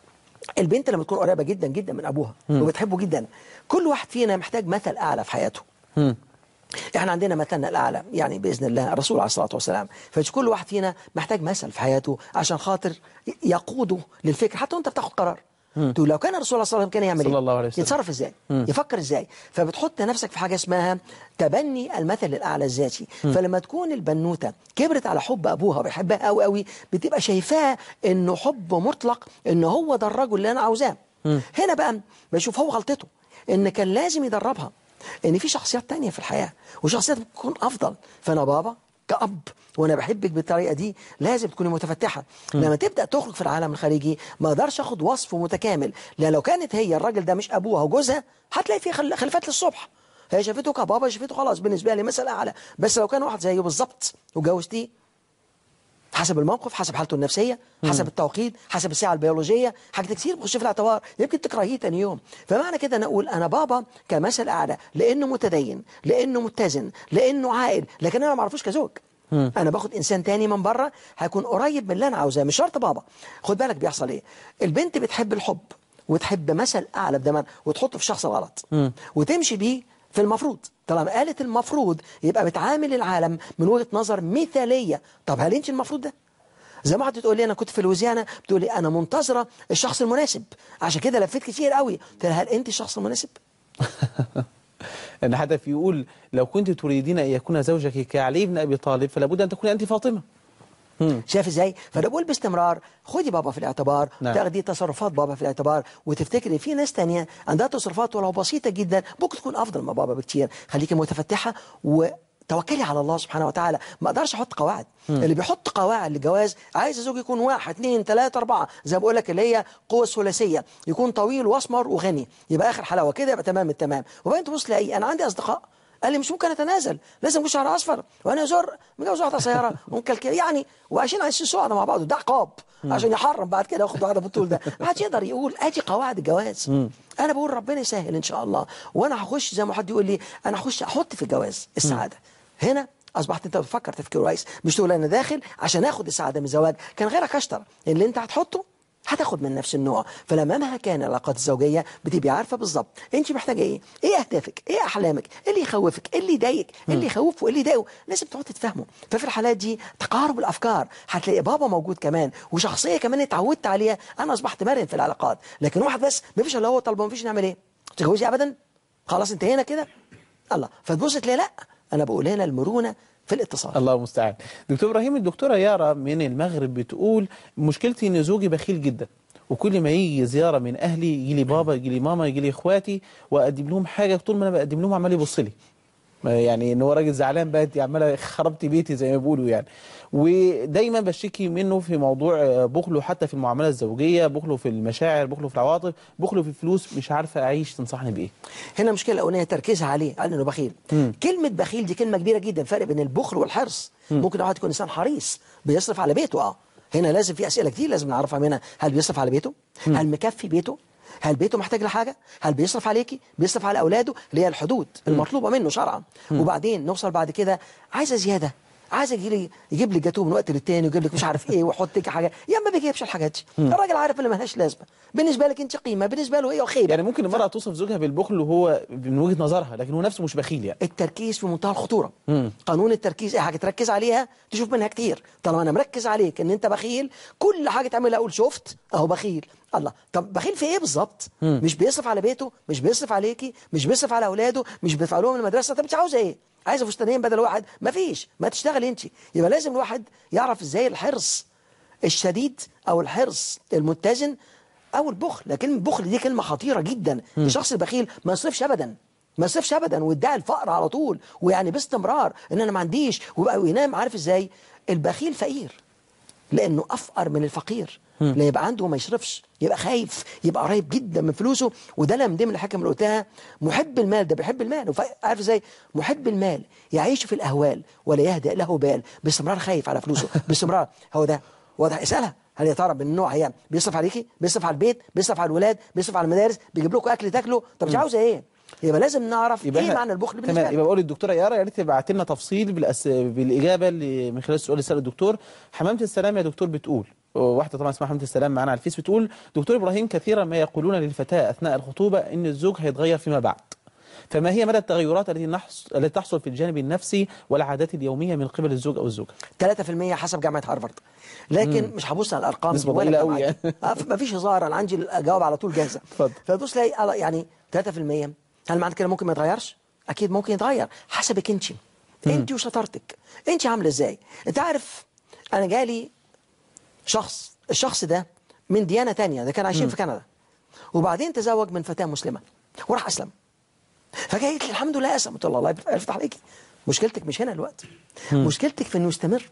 [SPEAKER 3] البنت لما تكون قريبه جدا جدا من ابوها وبتحبه جدا، كل واحد فينا محتاج مثل اعلى في حياته.
[SPEAKER 2] مم.
[SPEAKER 3] احنا عندنا مثلنا الاعلى يعني باذن الله الرسول عليه الصلاه والسلام، فكل واحد فينا محتاج مثل في حياته عشان خاطر يقوده للفكر، حتى وانت بتاخد قرار. تقول لو كان الرسول صلى الله عليه وسلم كان يعمل
[SPEAKER 2] صلى
[SPEAKER 3] ايه؟
[SPEAKER 2] الله عليه وسلم.
[SPEAKER 3] يتصرف ازاي؟
[SPEAKER 2] مم.
[SPEAKER 3] يفكر ازاي؟ فبتحط نفسك في حاجه اسمها تبني المثل الاعلى الذاتي. فلما تكون البنوته كبرت على حب ابوها وبيحبها قوي قوي، بتبقى شايفاه انه حب مطلق، انه هو ده الرجل اللي انا عاوزاه. هنا بقى بشوف هو غلطته ان كان لازم يدربها ان في شخصيات تانية في الحياه وشخصيات بتكون افضل. فانا بابا كأب وانا بحبك بالطريقه دي لازم تكوني متفتحه. م. لما تبدا تخرج في العالم الخارجي ما اقدرش اخد وصف متكامل، لان لو كانت هي الراجل ده مش ابوها وجوزها هتلاقي فيه خل... خلافات للصبح. هي شافته كبابا، شافته خلاص بالنسبه لي مثل اعلى. بس لو كان واحد زيه بالظبط وجوزتيه حسب الموقف، حسب حالته النفسيه، حسب م. التوقيت، حسب الساعه البيولوجيه، حاجات كتير بتخش في الاعتبار، يمكن تكرهيه تاني يوم. فمعنى كده انا اقول انا بابا كمثل اعلى لانه متدين، لانه متزن، لانه عاقل، لكن انا ما اعرفوش كزوج. مم. انا باخد انسان تاني من بره هيكون قريب من اللي انا عاوزاه، مش شرط بابا. خد بالك بيحصل ايه؟ البنت بتحب الحب وتحب مثل اعلى بدماغ وتحطه في شخص غلط مم. وتمشي بيه في المفروض. طالما قالت المفروض يبقى بتعامل العالم من وجهه نظر مثاليه. طب هل انت المفروض ده؟ زي ما حد تقول لي انا كنت في لويزيانا بتقول لي انا منتظره الشخص المناسب، عشان كده لفيت كتير قوي. قلت لها هل انت الشخص المناسب؟
[SPEAKER 2] ان هدف يقول لو كنت تريدين ان يكون زوجك كعلي بن ابي طالب فلا بد ان تكوني انت فاطمه. مم.
[SPEAKER 3] شايف ازاي؟ فانا بقول باستمرار خدي بابا في الاعتبار، نعم. تاخدي تصرفات بابا في الاعتبار، وتفتكري في ناس تانية عندها تصرفات ولو بسيطه جدا ممكن تكون افضل من بابا بكتير. خليكي متفتحه وتوكلي على الله سبحانه وتعالى. ما اقدرش احط قواعد. مم. اللي بيحط قواعد للجواز عايز الزوج يكون واحد اثنين ثلاثه اربعه، زي ما بقول لك اللي هي قوه ثلاثيه، يكون طويل واسمر وغني، يبقى اخر حلاوه كده، يبقى تمام التمام. وبعدين تبص تلاقي انا عندي اصدقاء قال لي مش ممكن اتنازل، لازم يكون شعر اصفر، وانا زر متجوز واحده قصيره ومكلكل يعني، وعايشين عايشين سعداء مع بعض، وده عقاب عشان يحرم بعد كده ياخد واحده بالطول ده. ما حدش يقدر يقول ادي قواعد الجواز. مم. انا بقول ربنا يسهل ان شاء الله، وانا هخش زي ما حد يقول لي انا هخش احط في الجواز السعاده. مم. هنا اصبحت انت بتفكر تفكير كويس، مش تقول انا داخل عشان اخد السعاده من الزواج. كان غيرك اشطر، اللي انت هتحطه هتاخد من نفس النوع. فلما مهما كان العلاقات الزوجيه بتبقي عارفه بالظبط انت محتاجه ايه، ايه اهدافك، ايه احلامك، ايه اللي يخوفك، ايه اللي يضايقك، ايه اللي يخوفه، ايه اللي يضايقه، لازم تقعد تتفاهموا. ففي الحالات دي تقارب الافكار، هتلاقي بابا موجود كمان وشخصيه كمان اتعودت عليها. انا اصبحت مرن في العلاقات، لكن واحد بس ما فيش الا هو طالبه، ما فيش نعمل ايه؟ تتجوزي ابدا؟ خلاص انتهينا كده؟ الله. فتبص تلاقي لا، انا بقول هنا المرونه في الاتصال.
[SPEAKER 2] الله المستعان. دكتور ابراهيم، الدكتوره يارا من المغرب بتقول مشكلتي ان زوجي بخيل جدا، وكل ما يجي زياره من اهلي يجي لي بابا، يجي لي ماما، يجي لي اخواتي، واقدم لهم حاجه، طول ما انا بقدم لهم عمال يبص لي، يعني ان هو راجل زعلان بقى، انت عماله خربتي بيتي زي ما بيقولوا يعني. ودايما بشتكي منه في موضوع بخله حتى في المعامله الزوجيه، بخله في المشاعر، بخله في العواطف، بخله في الفلوس، مش عارفه اعيش. تنصحني بايه؟
[SPEAKER 3] هنا المشكله الاولانيه تركيزها عليه، قال انه بخيل. مم. كلمه بخيل دي كلمه كبيره جدا، فرق بين البخل والحرص. مم. ممكن واحد يكون انسان حريص بيصرف على بيته، اه هنا لازم في اسئله كتير لازم نعرفها منها. هل بيصرف على بيته؟ مم. هل مكفي بيته؟ هل بيته محتاج لحاجه؟ هل بيصرف عليكي؟ بيصرف على اولاده؟ اللي هي الحدود المطلوبه منه شرعا. وبعدين نوصل بعد كده عايزه زياده، عايز يجي لي يجيب لي جاتوه من وقت للتاني، ويجيب لك مش عارف ايه، ويحط لك حاجه، يا ما بيجيبش الحاجات دي. الراجل عارف اللي مالهاش لازمه، بالنسبه لك انت قيمه، بالنسبه له هي خيبه.
[SPEAKER 2] يعني ممكن المراه توصف زوجها بالبخل وهو من وجهه نظرها، لكن هو نفسه مش بخيل يعني.
[SPEAKER 3] التركيز في منتهى الخطوره. مم. قانون التركيز، اي حاجه تركز عليها تشوف منها كتير. طالما انا مركز عليك ان انت بخيل، كل حاجه تعملها اقول شفت اهو بخيل. الله، طب بخيل في ايه بالظبط؟ مش بيصرف على بيته، مش بيصرف عليكي، مش بيصرف على اولاده، مش بيدفع لهم المدرسه. طب انت عاوزه ايه؟ عايزه فستانين بدل واحد؟ مفيش، ما تشتغلي انت. يبقى لازم الواحد يعرف ازاي الحرص الشديد او الحرص المتزن او البخل. لكن البخل دي كلمه خطيره جدا. الشخص البخيل ما يصرفش ابدا، ما يصرفش ابدا، ويدعي الفقر على طول، ويعني باستمرار ان انا ما عنديش، ويبقى وينام. عارف ازاي؟ البخيل فقير لانه افقر من الفقير. لا يبقى عنده وما يصرفش، يبقى خايف، يبقى قريب جدا من فلوسه. وده انا من ضمن الحكم اللي قلتها، محب المال ده بيحب المال. عارف ازاي؟ محب المال يعيش في الاهوال ولا يهدأ له بال، باستمرار خايف على فلوسه باستمرار. هو ده واضح. اسالها هل يا ترى من النوع هي بيصرف عليكي، بيصرف على البيت، بيصرف على الولاد، بيصرف على المدارس، بيجيب لكم اكل تاكلوا؟ طب مش عاوزه ايه؟ يبقى لازم نعرف ايه معنى البخل بالنسبه لك.
[SPEAKER 2] يبقى بقول للدكتوره يارا يا ريت تبعت لنا تفصيل بالأس... بالاجابه اللي من خلال السؤال اللي ساله الدكتور. حمامه السلام يا دكتور بتقول واحده طبعا اسمها حمد السلام معانا على الفيس بتقول دكتور ابراهيم كثيرا ما يقولون للفتاه اثناء الخطوبه ان الزوج هيتغير فيما بعد، فما هي مدى التغيرات التي نحص... التي تحصل في الجانب النفسي والعادات اليوميه من قبل الزوج او الزوجه؟
[SPEAKER 3] ثلاثة في المية حسب جامعه هارفارد، لكن مم. مش هبص على الارقام
[SPEAKER 2] نسبه ضئيله قوي يعني.
[SPEAKER 3] ما فيش هزار، انا عندي الاجابه على طول جاهزه. فتبص تلاقي يعني ثلاثة في المية، هل معنى كده ممكن ما يتغيرش؟ اكيد ممكن يتغير حسبك انت انت وشطارتك، انت عامله ازاي. انت عارف انا جالي شخص، الشخص ده من ديانه ثانيه، ده كان عايشين في كندا، وبعدين تزوج من فتاه مسلمه وراح اسلم. فجاي قلت لي الحمد لله اسلم، قلت له الله يفتح عليكي، مشكلتك مش هنا الوقت، مشكلتك في انه يستمر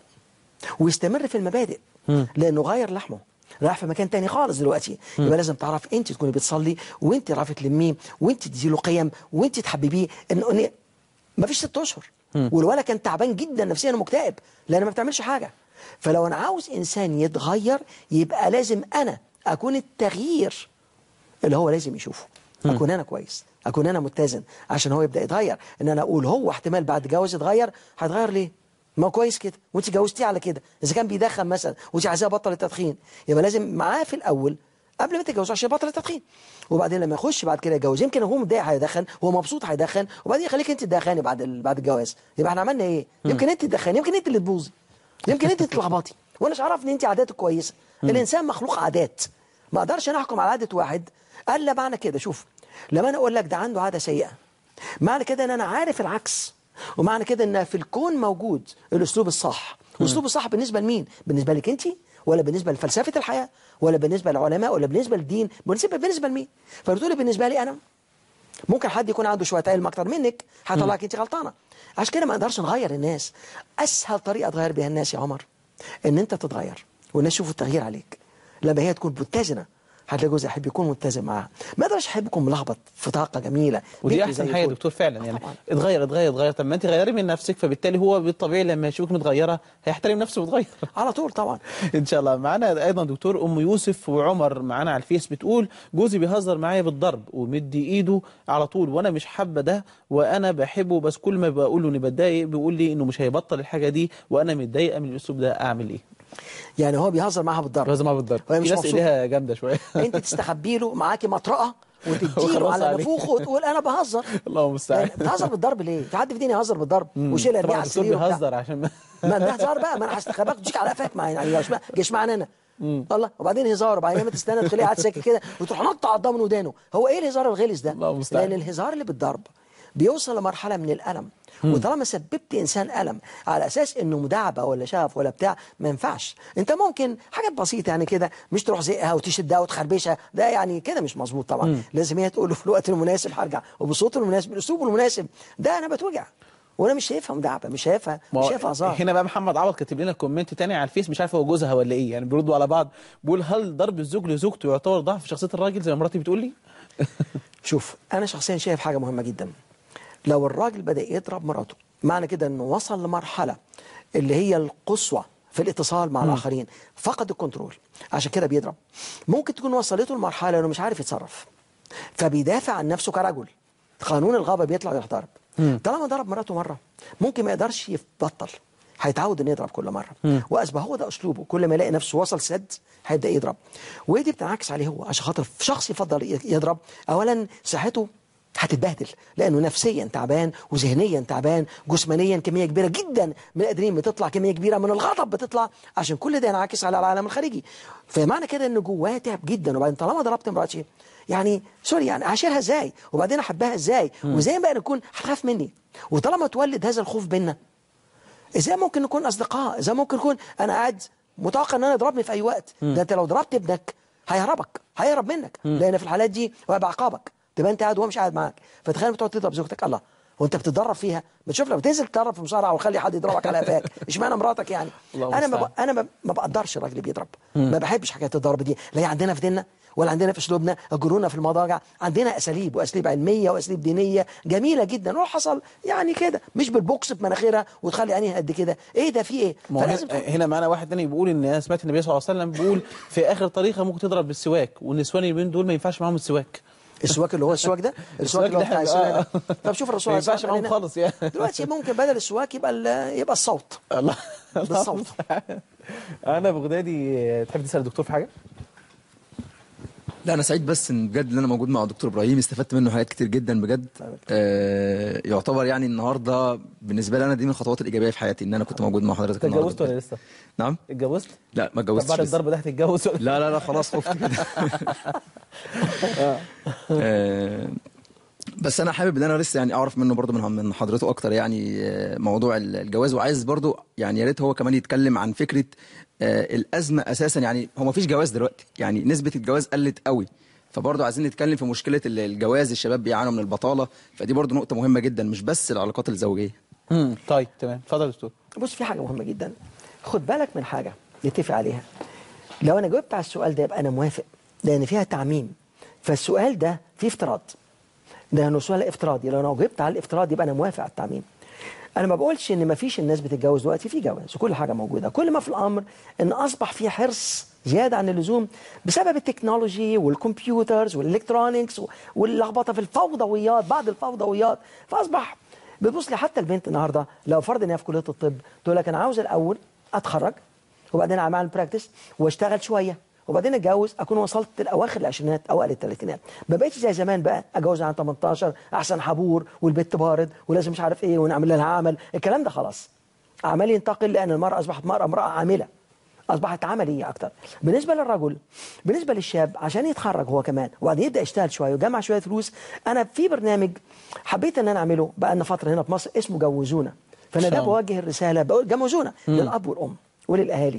[SPEAKER 3] ويستمر في المبادئ، لانه غير لحمه، راح في مكان تاني خالص دلوقتي. يبقى لازم تعرف انت تكوني بتصلي، وانت تعرفي تلميه، وانت تدي له قيم، وانت تحببيه. انه إن ما فيش ست اشهر والولد كان تعبان جدا نفسيا ومكتئب لان ما بتعملش حاجه. فلو انا عاوز انسان يتغير يبقى لازم انا اكون التغيير اللي هو لازم يشوفه، اكون انا كويس، اكون انا متزن عشان هو يبدا يتغير. ان انا اقول هو احتمال بعد جواز يتغير، هيتغير ليه؟ ما هو كويس كده وانت جوزتيه على كده. اذا كان بيدخن مثلا وانت عايزاه يبطل التدخين، يبقى لازم معاه في الاول قبل ما تتجوزوا عشان يبطل التدخين، وبعدين لما يخش بعد كده يتجوز يمكن هو متضايق هيدخن، هو مبسوط هيدخن، وبعدين يخليك انت تدخني بعد ال... بعد الجواز. يبقى احنا عملنا ايه؟ يمكن انت تدخني، يمكن انت اللي تبوظي، يمكن انت تتلخبطي، وانا مش عارف ان انت عاداتك كويسه. الانسان مخلوق عادات، ما اقدرش انا احكم على عاده واحد الا معنى كده. شوف لما انا اقول لك ده عنده عاده سيئه، معنى كده ان انا عارف العكس، ومعنى كده ان في الكون موجود الاسلوب الصح. والاسلوب الصح بالنسبه لمين؟ بالنسبه لك انت، ولا بالنسبه لفلسفه الحياه، ولا بالنسبه للعلماء، ولا بالنسبه للدين، بالنسبه بالنسبه لمين؟ فبتقولي بالنسبه لي انا، ممكن حد يكون عنده شويه علم اكتر منك هيطلعك انت غلطانه. عشان كده ما نقدرش نغير الناس. اسهل طريقه تغير بيها الناس يا عمر ان انت تتغير والناس يشوفوا التغيير عليك. لما هي تكون متزنه هتلاقي جوزها يحب يكون متزن معاها، ما يقدرش يحب يكون ملخبط في طاقه جميله.
[SPEAKER 2] ودي احسن حاجه يا دكتور فعلا، يعني اتغير اتغير اتغير. طب ما انت غيري من نفسك، فبالتالي هو بالطبيعي لما يشوفك متغيره هيحترم نفسه ويتغير
[SPEAKER 3] على طول طبعا.
[SPEAKER 2] ان شاء الله. معانا ايضا دكتور ام يوسف وعمر معانا على الفيس بتقول جوزي بيهزر معايا بالضرب ومدي ايده على طول، وانا مش حابه ده، وانا بحبه، بس كل ما بقول له اني بتضايق بيقول لي انه مش هيبطل الحاجه دي، وانا متضايقه من الاسلوب ده، اعمل ايه؟
[SPEAKER 3] يعني هو بيهزر معاها بالضرب،
[SPEAKER 2] بيهزر معاها بالضرب،
[SPEAKER 3] وهي مش
[SPEAKER 2] ناس
[SPEAKER 3] مبسوطه،
[SPEAKER 2] ايديها جامده شويه
[SPEAKER 3] انت تستخبي له معاكي مطرقه وتديله على نافوخه وتقول انا بهزر.
[SPEAKER 2] الله المستعان.
[SPEAKER 3] بتهزر بالضرب ليه؟ في حد في الدنيا يهزر بالضرب وشيل ارميه على السرير
[SPEAKER 2] بيهزر عشان ما
[SPEAKER 3] ما ده هزار بقى، ما انا هستخباك تجيك على قفاك، ما يعني جيش معانا انا الله. وبعدين هزار، وبعدين ما تستنى تخليه قاعد ساكت كده وتروح نقطع عضاه من ودانه. هو ايه الهزار الغلس ده؟
[SPEAKER 2] الله المستعان.
[SPEAKER 3] لان الهزار اللي بالضرب بيوصل لمرحله من الالم، وطالما سببت انسان الم على اساس انه مداعبه ولا شغف ولا بتاع، ما ينفعش. انت ممكن حاجات بسيطه يعني كده، مش تروح زقها وتشدها وتخربشها، ده يعني كده مش مظبوط طبعا. مم. لازم هي تقول له في الوقت المناسب هرجع، وبصوت المناسب، بالاسلوب المناسب. ده انا بتوجع وانا مش شايفها مداعبه، مش شايفها مش شايفها هزار.
[SPEAKER 2] هنا بقى محمد عوض كاتب لنا كومنت تاني على الفيس، مش عارف هو جوزها ولا ايه، يعني بيردوا على بعض. بيقول هل ضرب الزوج لزوجته يعتبر ضعف في شخصيه الراجل زي ما مراتي بتقول لي؟
[SPEAKER 3] شوف انا شخصيا شايف حاجه مهمه جدا. لو الراجل بدأ يضرب مراته، معنى كده انه وصل لمرحلة اللي هي القصوى في الاتصال مع م. الآخرين، فقد الكنترول، عشان كده بيضرب. ممكن تكون وصلته لمرحلة انه مش عارف يتصرف، فبيدافع عن نفسه كرجل. قانون الغابة بيطلع ويحترب. طالما ضرب مراته مرة ممكن ما يقدرش يبطل، هيتعود انه يضرب كل مرة. م. وأصبح هو ده أسلوبه، كل ما يلاقي نفسه وصل سد هيبدأ يضرب. ودي بتنعكس عليه هو، عشان خاطر شخص يفضل يضرب. أولا صحته هتتبهدل لانه نفسيا تعبان وذهنيا تعبان، جسمانيا كميه كبيره جدا من الادرينالين بتطلع، كميه كبيره من الغضب بتطلع، عشان كل ده ينعكس على العالم الخارجي. فمعنى كده انه جواه تعب جدا. وبعدين طالما ضربت مراتي، يعني سوري، يعني هشيلها ازاي؟ وبعدين احبها ازاي؟ وازاي بقى نكون هتخاف مني؟ وطالما تولد هذا الخوف بينا، ازاي ممكن نكون اصدقاء؟ ازاي ممكن نكون انا قاعد متوقع ان انا يضربني في اي وقت؟ ده انت لو ضربت ابنك هيهربك، هيهرب منك، لان في الحالات دي هو بعقابك، تبقى انت قاعد وهو مش قاعد معاك. فتخيل بتقعد تضرب زوجتك، الله وانت بتتدرب فيها. بتشوف لما تنزل تتدرب في مصارعه وخلي حد يضربك على قفاك، اشمعنى مراتك يعني؟ انا ما ب... انا ما, ما بقدرش الراجل اللي بيضرب، ما بحبش حكايه الضرب دي، لا هي عندنا في ديننا ولا عندنا في اسلوبنا. اجرونا في المضاجع، عندنا اساليب واساليب علميه واساليب دينيه جميله جدا. ولو حصل يعني كده مش بالبوكس بمناخيرها وتخلي عينيها قد كده، ايه ده في ايه؟
[SPEAKER 2] فلازم هنا معانا واحد تاني بيقول ان انا سمعت النبي صلى الله عليه وسلم بيقول في اخر طريقه ممكن تضرب بالسواك، والنسوان اليومين دول ما ينفعش معاهم السواك.
[SPEAKER 3] السواك اللي هو السواك ده، السواك اللي هو بتاع السنان. طب شوف الرسول
[SPEAKER 2] ما ينفعش معاهم خالص يعني.
[SPEAKER 3] دلوقتي ممكن بدل السواك يبقى يبقى الصوت.
[SPEAKER 2] الله
[SPEAKER 3] بالصوت.
[SPEAKER 2] انا بغدادي، تحب تسال الدكتور في حاجه؟
[SPEAKER 7] لا انا سعيد بس ان بجد ان انا موجود مع الدكتور ابراهيم، استفدت منه حاجات كتير جدا بجد. آه يعتبر يعني النهارده بالنسبه لي انا دي من الخطوات الايجابيه في حياتي ان انا كنت موجود مع حضرتك النهارده.
[SPEAKER 2] اتجوزت ولا لسه؟
[SPEAKER 7] نعم
[SPEAKER 2] اتجوزت؟
[SPEAKER 7] لا ما اتجوزتش
[SPEAKER 2] بعد الضرب ده هتتجوز ولا؟
[SPEAKER 7] لا لا لا خلاص خفت كده. آه بس انا حابب ان انا لسه يعني اعرف منه برضو من من حضرته اكتر يعني موضوع الجواز، وعايز برضو يعني يا ريت هو كمان يتكلم عن فكره آه الازمه اساسا. يعني هو ما فيش جواز دلوقتي، يعني نسبه الجواز قلت قوي، فبرضو عايزين نتكلم في مشكله الجواز. الشباب بيعانوا من البطاله، فدي برضو نقطه مهمه جدا مش بس العلاقات الزوجيه.
[SPEAKER 2] امم طيب تمام، اتفضل يا دكتور.
[SPEAKER 3] بص في حاجه مهمه جدا، خد بالك من حاجه نتفق عليها. لو انا جاوبت على السؤال ده يبقى انا موافق، لان فيها تعميم، فالسؤال ده فيه افتراض، ده سؤال افتراضي. لو انا جاوبت على الافتراض يبقى انا موافق على التعميم. انا ما بقولش ان ما فيش الناس بتتجوز دلوقتي، في جواز وكل حاجه موجوده. كل ما في الامر ان اصبح في حرص زياده عن اللزوم بسبب التكنولوجي والكمبيوترز والالكترونيكس واللخبطه في الفوضويات، بعض الفوضويات. فاصبح بتبص لي حتى البنت النهارده لو فرض ان هي في كليه الطب تقول لك انا عاوز الاول اتخرج وبعدين اعمل براكتس واشتغل شويه وبعدين اتجوز، اكون وصلت لاواخر العشرينات اوائل الثلاثينات. ما بقتش زي زمان بقى اتجوز عن تمنتاشر احسن حبور والبت بارد ولازم مش عارف ايه ونعمل لها عمل. الكلام ده خلاص عمال ينتقل، لان المراه اصبحت مراه امراه عامله، اصبحت عمليه اكتر. بالنسبه للرجل، بالنسبه للشاب عشان يتخرج هو كمان وبعدين يبدا يشتغل شويه ويجمع شويه فلوس. انا في برنامج حبيت ان انا اعمله بقى لنا فتره هنا في مصر اسمه جوزونا، فانا ده بوجه الرساله بقول جوزونا للاب والام وللاهالي.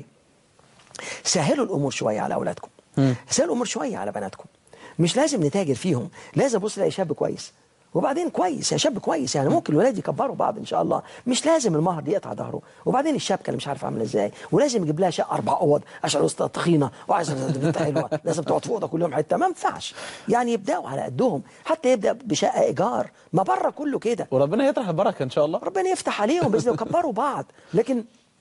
[SPEAKER 3] سهلوا الامور شويه على اولادكم، سهلوا الامور شويه على بناتكم. مش لازم نتاجر فيهم، لازم ابص الاقي شاب كويس وبعدين كويس يا شاب كويس، يعني ممكن الولاد يكبروا بعض ان شاء الله. مش لازم المهر يقطع ظهره، وبعدين الشبكه اللي مش عارف عامله ازاي، ولازم يجيب لها شقه اربع اوض عشان وسطها تخينه وعايزه بنت حلوه لازم تقعد فوق ده كل يوم حته. ما ينفعش، يعني يبداوا على قدهم، حتى يبدا بشقه ايجار، ما بره كله كده.
[SPEAKER 2] وربنا يطرح البركه ان شاء الله،
[SPEAKER 3] ربنا يفتح عليهم باذن الله ويكبروا بعض. لكن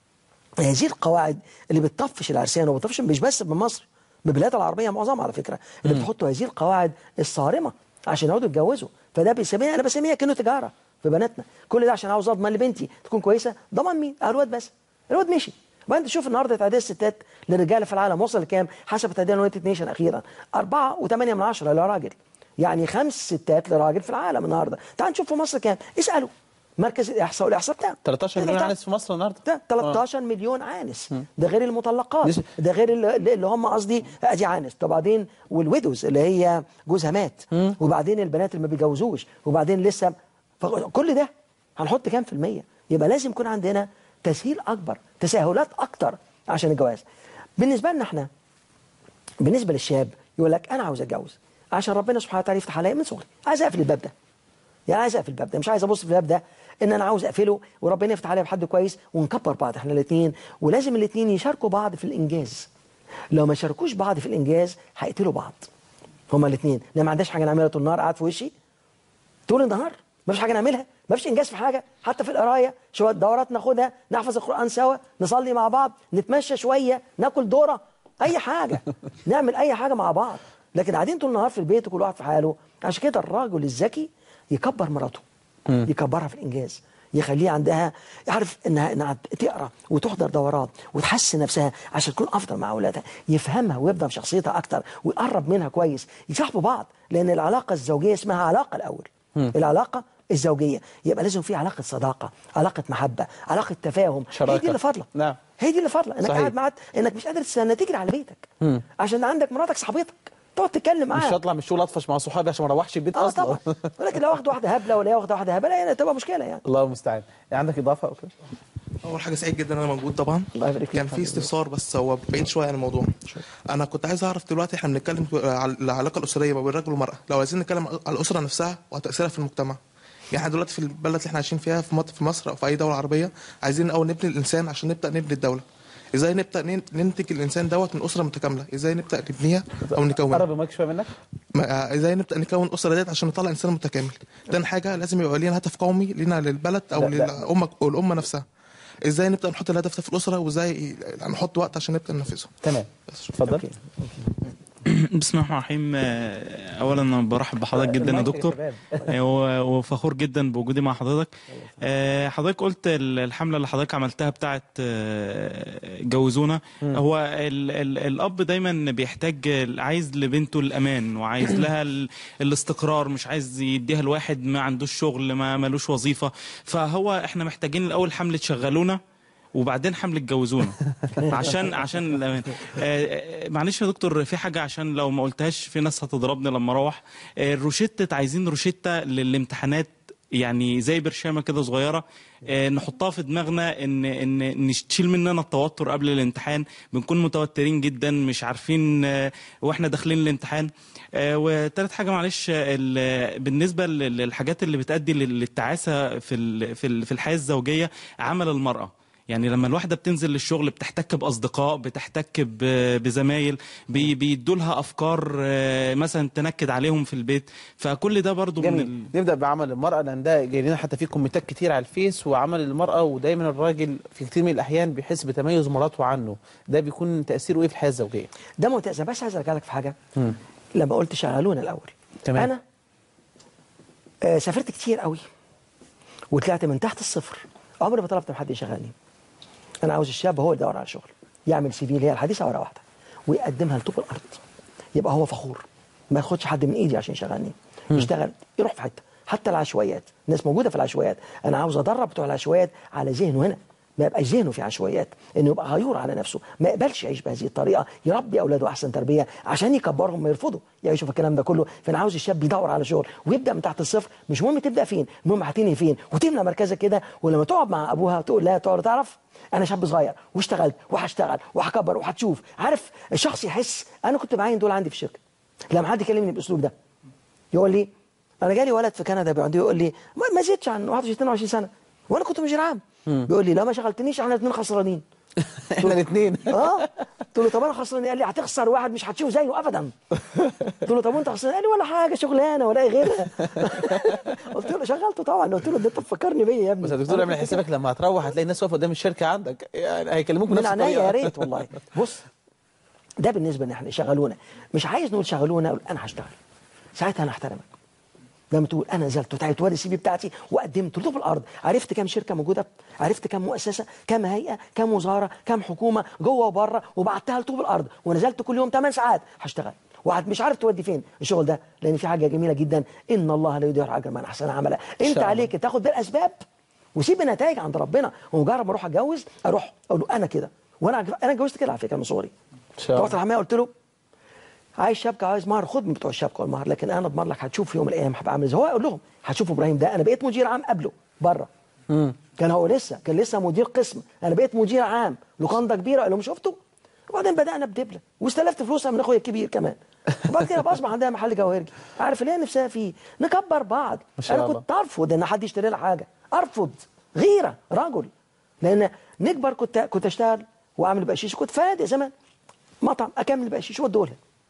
[SPEAKER 3] هذه القواعد اللي بتطفش العرسان وبتطفش مش بس بمصر، بالبلاد العربيه معظمها على فكره، اللي بتحطوا هذه القواعد الصارمه عشان يقعدوا يتجوزوا. فده بيسميها، انا بسميها كأنه تجاره في بناتنا. كل ده عشان عاوز اضمن لبنتي تكون كويسه. ضمن مين؟ الواد بس. الواد مشي. وانت تشوف النهارده تعداد الستات للرجاله في العالم وصل لكام حسب تعداد يونايتد نيشن اخيرا؟ أربعة وثمانية من عشرة لراجل، يعني خمس ستات لراجل في العالم النهارده. تعال نشوف في مصر كام، اسالوا مركز الاحصاء والاحصاء بتاعه
[SPEAKER 2] تلتاشر مليون عانس في مصر النهارده.
[SPEAKER 3] ده تلتاشر مليون عانس، ده غير المطلقات، ده غير اللي هم قصدي ادي عانس، وبعدين والويدوز اللي هي جوزها مات، وبعدين البنات اللي ما بيجوزوش، وبعدين لسه كل ده هنحط كام في المية؟ يبقى لازم يكون عندنا تسهيل اكبر، تساهلات اكتر عشان الجواز. بالنسبه لنا احنا، بالنسبه للشاب يقول لك انا عاوز اتجوز عشان ربنا سبحانه وتعالى يفتح عليا من صغري، عايز اقفل الباب ده، يعني عايز اقفل الباب ده، مش عايز ابص في الباب ده، ان انا عاوز اقفله وربنا يفتح عليا بحد كويس ونكبر بعض احنا الاثنين. ولازم الاثنين يشاركوا بعض في الانجاز. لو ما شاركوش بعض في الانجاز هيقتلوا بعض هما الاثنين. انا ما عنديش حاجه نعملها طول النهار قاعد في وشي طول النهار، ما فيش حاجه نعملها، ما فيش انجاز في حاجه، حتى في القرايه شويه دورات ناخدها، نحفظ القران سوا، نصلي مع بعض، نتمشى شويه، ناكل دوره، اي حاجه نعمل اي حاجه مع بعض. لكن قاعدين طول النهار في البيت وكل واحد في حاله. عشان كده الراجل الذكي يكبر مراته، يكبرها في الانجاز، يخليها عندها يعرف انها انها تقرا وتحضر دورات وتحسن نفسها عشان تكون افضل مع اولادها، يفهمها ويبدا في شخصيتها اكتر ويقرب منها كويس، يصاحبوا بعض. لان العلاقه الزوجيه اسمها علاقه الاول، م. العلاقه الزوجيه يبقى لازم في علاقه صداقه، علاقه محبه، علاقه تفاهم،
[SPEAKER 2] شراكة.
[SPEAKER 3] هي دي اللي فاضله.
[SPEAKER 2] نعم،
[SPEAKER 3] هي دي اللي فاضله، انك
[SPEAKER 2] صحيح.
[SPEAKER 3] قاعد معاك انك مش قادر تستنى تجري على بيتك م. عشان عندك مراتك صاحبتك تقعد تتكلم معاها.
[SPEAKER 2] مش هطلع من الشغل اطفش مع صحابي عشان ما اروحش البيت
[SPEAKER 3] آه
[SPEAKER 2] اصلا.
[SPEAKER 3] طبعا. ولكن لو واخد واحده هبله ولا واخد واحده هبله يعني تبقى مشكله يعني.
[SPEAKER 2] الله المستعان. عندك اضافه او كده؟
[SPEAKER 8] اول حاجه سعيد جدا انا موجود طبعا.
[SPEAKER 3] الله يبارك فيك.
[SPEAKER 8] كان في استفسار بس هو بعيد شويه عن الموضوع. انا كنت عايز اعرف دلوقتي احنا بنتكلم على العلاقه الاسريه ما بين الرجل والمراه، لو عايزين نتكلم على الاسره نفسها وتاثيرها في المجتمع. يعني احنا دلوقتي في البلد اللي احنا عايشين فيها في مصر او في اي دوله عربيه عايزين الاول نبني الانسان عشان نبدا نبني الدوله. ازاي نبدا ننتج الانسان دوت من اسره متكامله؟ ازاي نبدا نبنيها او نكونها؟
[SPEAKER 2] قرب المايك شويه منك.
[SPEAKER 8] ازاي نبدا نكون اسره ديت عشان نطلع انسان متكامل؟ تاني حاجه لازم يبقى لينا هدف قومي لينا للبلد او للامه او الامه نفسها. ازاي نبدا نحط الهدف ده في الاسره وازاي نحط وقت عشان نبدا ننفذه؟
[SPEAKER 2] تمام، اتفضل.
[SPEAKER 9] بسم الله الرحمن الرحيم. اولا انا برحب بحضرتك جدا يا دكتور، وفخور جدا بوجودي مع حضرتك. حضرتك قلت الحمله اللي حضرتك عملتها بتاعه جوزونا، هو ال ال الاب دايما بيحتاج، عايز لبنته الامان وعايز لها الاستقرار، مش عايز يديها الواحد ما عندوش شغل ما ملوش وظيفه. فهو احنا محتاجين الاول حمله شغلونا وبعدين حمل اتجوزونا عشان عشان آه معلش يا دكتور، في حاجه عشان لو ما قلتهاش في ناس هتضربني لما اروح. آه الروشته، عايزين روشته للامتحانات، يعني زي برشامه كده صغيره، آه نحطها في دماغنا ان ان نشيل مننا التوتر قبل الامتحان. بنكون متوترين جدا، مش عارفين آه واحنا داخلين الامتحان. آه وثالث حاجه معلش، بالنسبه للحاجات اللي بتؤدي للتعاسه في في الحياه الزوجيه، عمل المراه. يعني لما الواحدة بتنزل للشغل بتحتك بأصدقاء، بتحتك بزمايل، بيدوا لها أفكار مثلا تنكد عليهم في البيت. فكل ده برضو
[SPEAKER 2] جميل.
[SPEAKER 9] من ال...
[SPEAKER 2] نبدأ بعمل المرأة، لأن ده جاي لنا حتى في كومنتات كتير على الفيس. وعمل المرأة، ودايما الراجل في كتير من الأحيان بيحس بتميز مراته عنه، ده بيكون تأثيره إيه في الحياة الزوجية؟
[SPEAKER 3] ده ممتاز. بس عايز أرجع لك في حاجة. م. لما قلت شغلونا الأول،
[SPEAKER 2] تمام.
[SPEAKER 3] أنا آه سافرت كتير قوي وطلعت من تحت الصفر، عمري ما طلبت من حد يشغلني. أنا عاوز الشاب هو يدور على شغل، يعمل سي في اللي هي الحديثة ورقة واحدة ويقدمها لطوب الأرض، يبقى هو فخور، ما ياخدش حد من إيدي عشان يشغلني. يشتغل، يروح في حتة، حتى العشوائيات، الناس موجودة في العشوائيات. أنا عاوز أدرب بتوع العشوائيات على ذهنه هنا، ما يبقاش ذهنه في عشوائيات، إنه يبقى غيور على نفسه، ما يقبلش يعيش بهذه الطريقة، يربي أولاده أحسن تربية عشان يكبرهم ما يرفضوا يعيشوا في الكلام ده كله. فأنا عاوز الشاب يدور على شغل ويبدأ من تحت الصفر، مش مهم تبدأ فين، المهم هتنهي فين، وتملى مركزك كده. ولما تقعد مع أبوها تقول لا، تقعد تعرف أنا شاب صغير واشتغلت وهشتغل وهكبر وهتشوف. عارف الشخص يحس. أنا كنت بعين دول عندي في الشركة، لما حد يكلمني بالأسلوب ده يقول لي، أنا جالي ولد في كندا بيقعد يقول لي ما زدتش عن واحد وعشرين اثنين وعشرين سنة، وأنا كنت مدير عام. بيقول لي لا ما شغلتنيش، احنا الاثنين خسرانين.
[SPEAKER 2] احنا الاثنين.
[SPEAKER 3] اه قلت له طب انا خسران؟ قال لي هتخسر واحد مش هتشوف زيه ابدا. قلت له طب وانت خسران؟ قال لي ولا حاجه، شغلانه ولا اي غيرها. قلت له شغلته طبعا. قلت له ده انت بتفكرني بيا يا ابني.
[SPEAKER 2] بس يا دكتور اعمل حسابك لما هتروح هتلاقي الناس واقفه قدام الشركه عندك، يعني هيكلموك
[SPEAKER 3] من
[SPEAKER 2] بنفس
[SPEAKER 3] عينيا
[SPEAKER 2] الطريقه.
[SPEAKER 3] يا ريت والله. بص، ده بالنسبه ان احنا شغلونا، مش عايز نقول شغلونا، اقول انا هشتغل، ساعتها انا احترمك. لما تقول انا نزلت وتعبت وادي السي في بتاعتي وقدمت له في الارض، عرفت كام شركه موجوده، عرفت كام مؤسسه، كام هيئه، كام وزاره، كام حكومه جوه وبره، وبعتها لطوب الارض، ونزلت كل يوم ثمان ساعات هشتغل. واحد مش عارف تودي فين الشغل ده، لان في حاجه جميله جدا، ان الله لا يضيع اجر من احسن عملا. انت عليك تاخد بالاسباب وسيب النتائج عند ربنا. ومجرد ما اروح اتجوز اروح اقول له انا كده، وانا انا اتجوزت كده على فكره من صغري. رحت الحمايه قلت له عايز شبكه، عايز مهر، خد من بتوع الشبكه والمهر، لكن انا اضمن لك هتشوف في يوم من الايام هبقى عامل ازاي. هو يقول لهم هتشوفوا ابراهيم ده، انا بقيت مدير عام قبله بره. كان هو لسه كان لسه مدير قسم، انا بقيت مدير عام، لوكاندا كبيره. قال لهم شفتوا؟ وبعدين بدانا بدبله واستلفت فلوسها من اخويا الكبير كمان. وبعد كده اصبح عندها محل جواهرجي. عارف اللي هي نفسها فيه، نكبر بعض. انا كنت ارفض ان حد يشتري لها حاجه، ارفض غيره رجل، لان نكبر. كنت كنت اشتغل واعمل بقشيش، كنت فادي زمان مطعم، اكمل بقشيش وادولها.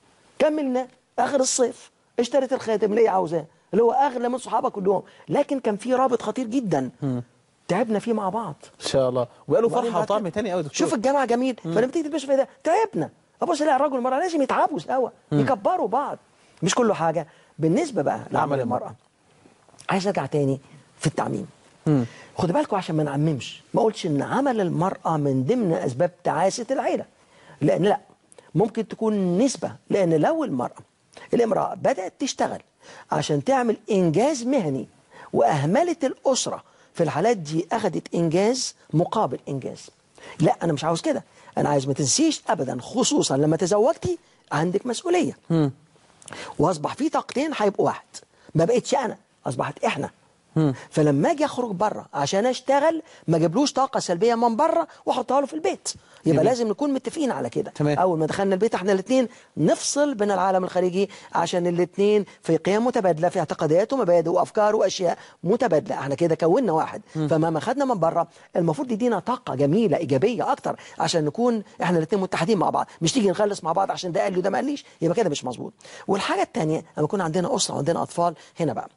[SPEAKER 3] كملنا اخر الصيف اشتريت الخاتم اللي هي عاوزاه، اللي هو اغلى من صحابها كلهم، لكن كان في رابط خطير جدا. م. تعبنا فيه مع بعض
[SPEAKER 2] ان شاء الله، وقالوا فرحه وطعم تاني قوي.
[SPEAKER 3] شوف الجامعه جميل. فلما تيجي تلبس في ده تعبنا. ابص الاقي الراجل والمراه لازم يتعبوا سوا، يكبروا بعض، مش كله حاجه. بالنسبه بقى لعمل المراه، عايز ارجع تاني في التعميم. خدوا بالكم عشان ما نعممش، ما اقولش ان عمل المراه من ضمن اسباب تعاسه العيله، لان لا، ممكن تكون نسبة. لأن لو المرأة الامرأة بدأت تشتغل عشان تعمل إنجاز مهني وأهملت الأسرة، في الحالات دي أخذت إنجاز مقابل إنجاز. لا، أنا مش عاوز كده. أنا عايز ما تنسيش أبدا، خصوصا لما تزوجتي عندك مسؤولية. م. وأصبح في طاقتين هيبقوا واحد، ما بقتش أنا، أصبحت إحنا. م. فلما أجي أخرج بره عشان أشتغل، ما جبلوش طاقة سلبية من بره وأحطها له في البيت. يبقى جميل. لازم نكون متفقين على كده. اول ما دخلنا البيت احنا الاثنين نفصل بين العالم الخارجي، عشان الاثنين في قيم متبادله، في اعتقادات ومبادئ وافكار واشياء متبادله. احنا كده كوننا واحد. م. فما خدنا من بره المفروض يدينا طاقه جميله ايجابيه اكتر، عشان نكون احنا الاثنين متحدين مع بعض، مش تيجي نخلص مع بعض عشان ده قال لي وده ما قاليش، يبقى كده مش مظبوط. والحاجه الثانيه، لما يكون عندنا اسره وعندنا اطفال، هنا بقى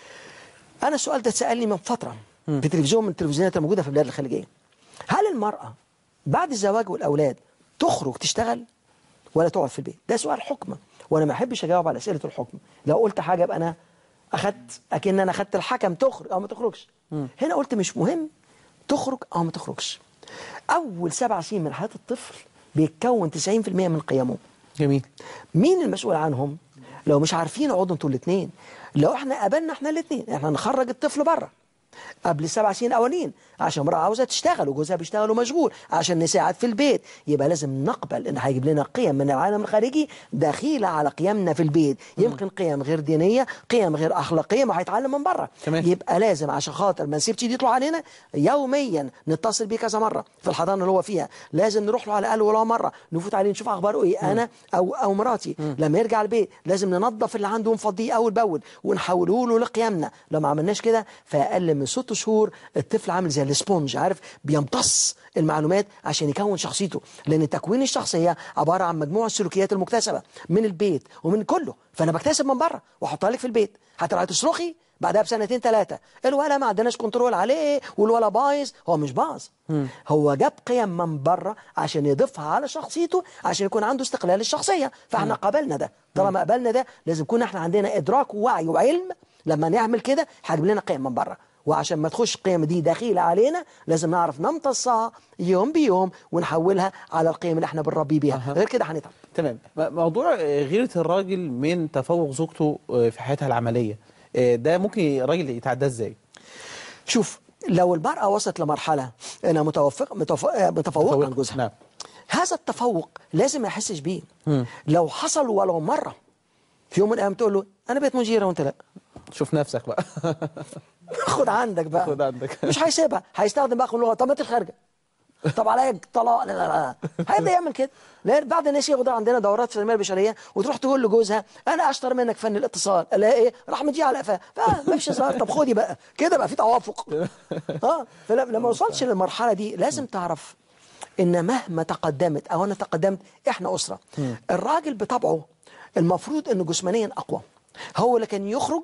[SPEAKER 3] انا السؤال ده اتسالني من فتره م. في تلفزيون من التلفزيونات الموجوده في البلاد الخليجيه، هل المراه بعد الزواج والأولاد تخرج تشتغل ولا تقعد في البيت؟ ده سؤال حكمة. وانا ما احبش اجاوب على اسئله الحكم. لو قلت حاجه يبقى انا اخدت اكن انا اخدت الحكم تخرج او ما تخرجش. هنا قلت مش مهم تخرج او ما تخرجش. اول سبع سنين من حياه الطفل بيتكون تسعين في المية من قيمه.
[SPEAKER 2] جميل.
[SPEAKER 3] مين المسؤول عنهم؟ لو مش عارفين اقعدوا انتوا الاثنين. لو احنا قابلنا احنا الاثنين احنا نخرج الطفل بره قبل السبع سنين الاولين عشان امرأة عاوزة تشتغل وجوزها بيشتغل ومشغول عشان نساعد في البيت، يبقى لازم نقبل ان هيجيب لنا قيم من العالم الخارجي دخيلة على قيمنا في البيت، يمكن قيم غير دينية، قيم غير اخلاقية، ما هيتعلم من بره. يبقى لازم عشان خاطر ما نسيبش دي يطلع علينا يوميا نتصل بيه كذا مرة في الحضانة اللي هو فيها، لازم نروح له على الاقل ولو مرة نفوت عليه نشوف اخباره ايه
[SPEAKER 2] مم.
[SPEAKER 3] انا او او مراتي.
[SPEAKER 2] مم.
[SPEAKER 3] لما يرجع البيت لازم ننظف اللي عنده ونفضيه اول باول ونحوله له لقيمنا. لو ما عملناش كده في اقل من ست شهور الطفل عامل زي الاسبونج، عارف، بيمتص المعلومات عشان يكون شخصيته، لان تكوين الشخصيه عباره عن مجموعه السلوكيات المكتسبه من البيت ومن كله. فانا بكتسب من بره واحطها لك في البيت، حتى لو هتصرخي بعدها بسنتين ثلاثه الولا ما عندناش كنترول عليه والولا بايظ، هو مش باظ، هو جاب قيم من بره عشان يضيفها على شخصيته عشان يكون عنده استقلال الشخصيه. فاحنا قبلنا ده، طالما قبلنا ده لازم يكون احنا عندنا ادراك ووعي وعلم لما نعمل كده هيجيب لنا قيم من بره. وعشان ما تخش القيم دي دخيلة علينا لازم نعرف نمتصها يوم بيوم ونحولها على القيم اللي احنا بنربي بيها. أه. غير كده هنتعب.
[SPEAKER 2] تمام. موضوع غيرة الراجل من تفوق زوجته في حياتها العملية ده ممكن الراجل يتعدى ازاي؟
[SPEAKER 3] شوف، لو المرأة وصلت لمرحلة انها متوفق متفوقة متفوق عن جوزها، نعم، هذا التفوق لازم ما يحسش بيه. م. لو حصل ولو مرة في يوم من الايام تقول له انا بقيت مديرة وانت لا،
[SPEAKER 2] شوف نفسك بقى.
[SPEAKER 3] خد عندك بقى،
[SPEAKER 2] خد عندك.
[SPEAKER 3] مش هيسيبها، هيستخدم بقى اللغه. طب ما انت الخارجه، طب عليا طلاق، لا لا لا، هيبدا يعمل كده. لان بعد الناس ياخدوا عندنا دورات في التنميه البشريه وتروح تقول لجوزها انا اشطر منك فن الاتصال، الا ايه، راح مديها على قفاه، فما فيش هزار، طب خدي بقى كده بقى في توافق. اه فلما ما وصلش للمرحله دي لازم تعرف ان مهما تقدمت او انا تقدمت احنا اسره. الراجل بطبعه المفروض انه جسمانيا اقوى، هو اللي كان يخرج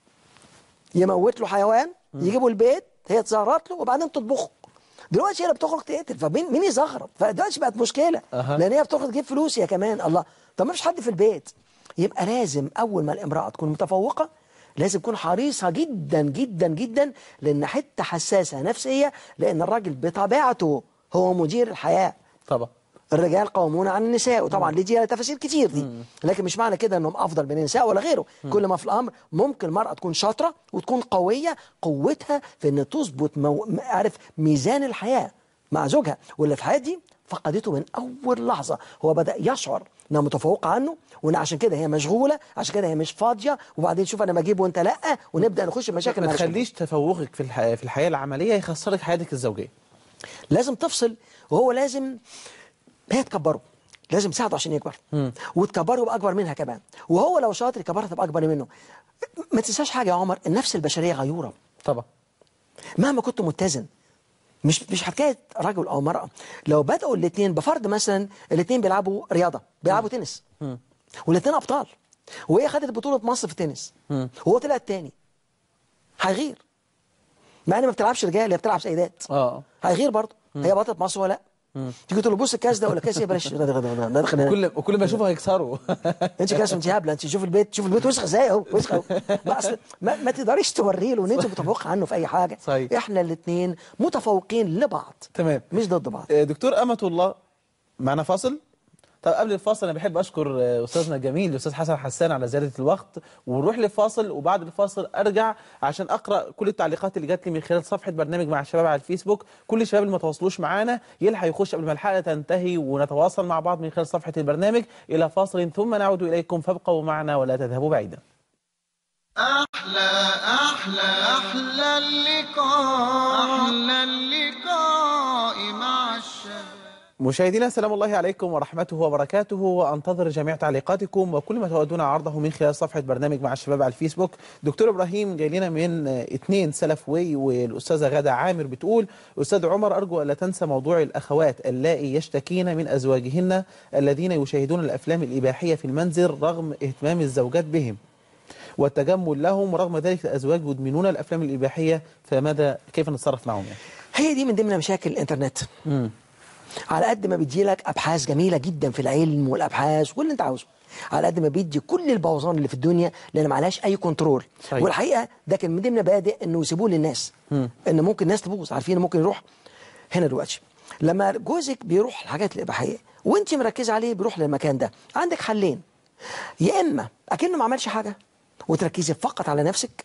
[SPEAKER 3] يموت له حيوان يجيبوا البيت هي تزغرط له وبعدين تطبخه. دلوقتي هي اللي بتخرج تقتل، فمين مين يزغرط؟ فدلوقتي بقت مشكله. أه. لان هي بتخرج تجيب فلوس يا كمان. الله، طب ما فيش حد في البيت. يبقى لازم اول ما الامراه تكون متفوقه لازم تكون حريصه جدا جدا جدا، لان حته حساسه نفسيه، لان الراجل بطبيعته هو مدير الحياه.
[SPEAKER 2] طبعا
[SPEAKER 3] الرجال قوامون عن النساء، وطبعا دي ليها تفاسير كتير دي، لكن مش معنى كده انهم افضل من النساء ولا غيره. مم. كل ما في الامر ممكن المراه تكون شاطره وتكون قويه، قوتها في ان تظبط مو... عارف ميزان الحياه مع زوجها، واللي في الحياه دي فقدته من اول لحظه. هو بدا يشعر انها متفوقه عنه، وان عشان كده هي مشغوله، عشان كده هي مش فاضيه، وبعدين شوف انا بجيب وانت لا، ونبدا نخش في مشاكل.
[SPEAKER 2] ما تخليش تفوقك في الحياه في الحياه العمليه يخسرك حياتك الزوجيه.
[SPEAKER 3] لازم تفصل، وهو لازم هي تكبره، لازم تساعده عشان يكبر، وتكبره يبقى اكبر منها كمان، وهو لو شاطر يكبرها تبقى اكبر منه. ما تنساش حاجه يا عمر، النفس البشريه غيوره
[SPEAKER 2] طبعا مهما
[SPEAKER 3] كنت متزن. مش مش حكايه رجل او مراه، لو بداوا الاثنين بفرض مثلا الاثنين بيلعبوا رياضه، بيلعبوا تنس والاثنين ابطال، وهي خدت بطوله مصر في التنس وهو طلع الثاني، هيغير. مع ان ما بتلعبش رجال، هي بتلعب سيدات، اه هيغير برضه. هي بطلة مصر ولا لا؟ تيجي تقول له بص الكاس ده ولا كاس ايه، بلاش ده ده ده
[SPEAKER 2] وكل وكل ما اشوفه هيكسره.
[SPEAKER 3] انت كاس انت هبله، انت شوف البيت، شوف البيت وسخ ازاي اهو، وسخ اهو. ما, ما تقدريش توري له ان انت متفوق عنه في اي حاجه. صحيح. احنا الاثنين متفوقين لبعض،
[SPEAKER 2] تمام،
[SPEAKER 3] مش ضد بعض.
[SPEAKER 2] دكتور أمة الله، معنا فاصل. طب قبل الفاصل انا بحب اشكر استاذنا الجميل الاستاذ حسن حسان على زياده الوقت، ونروح لفاصل، وبعد الفاصل ارجع عشان اقرا كل التعليقات اللي جات لي من خلال صفحه برنامج مع الشباب على الفيسبوك. كل الشباب اللي ما تواصلوش معانا يلحق يخش قبل ما الحلقه تنتهي ونتواصل مع بعض من خلال صفحه البرنامج. الى فاصل ثم نعود اليكم، فابقوا معنا ولا تذهبوا بعيدا.
[SPEAKER 1] احلى احلى احلى اللقاء، احلى اللقاء مع الشباب.
[SPEAKER 2] مشاهدينا سلام الله عليكم ورحمته وبركاته، وانتظر جميع تعليقاتكم وكل ما تودون عرضه من خلال صفحه برنامج مع الشباب على الفيسبوك. دكتور ابراهيم جاي لنا من اثنين سلف واي، والاستاذه غاده عامر بتقول: استاذ عمر، ارجو الا تنسى موضوع الاخوات اللائي يشتكين من ازواجهن الذين يشاهدون الافلام الاباحيه في المنزل رغم اهتمام الزوجات بهم والتجمل لهم، ورغم ذلك الازواج يدمنون الافلام الاباحيه، فماذا كيف نتصرف معهم يعني؟
[SPEAKER 3] هي دي من ضمن مشاكل الانترنت. امم على قد ما بيدي لك ابحاث جميله جدا في العلم والابحاث واللي انت عاوزه، على قد ما بيدي كل البوظان اللي في الدنيا لان ما عليهاش اي كنترول.
[SPEAKER 2] صحيح.
[SPEAKER 3] والحقيقه ده كان من ضمن مبادئ انه يسيبوه للناس، ان ممكن الناس تبوظ. عارفين ممكن يروح هنا دلوقتي لما جوزك بيروح الحاجات الاباحيه وانت مركزه عليه بيروح للمكان ده، عندك حلين: يا اما اكنه ما عملش حاجه وتركزي فقط على نفسك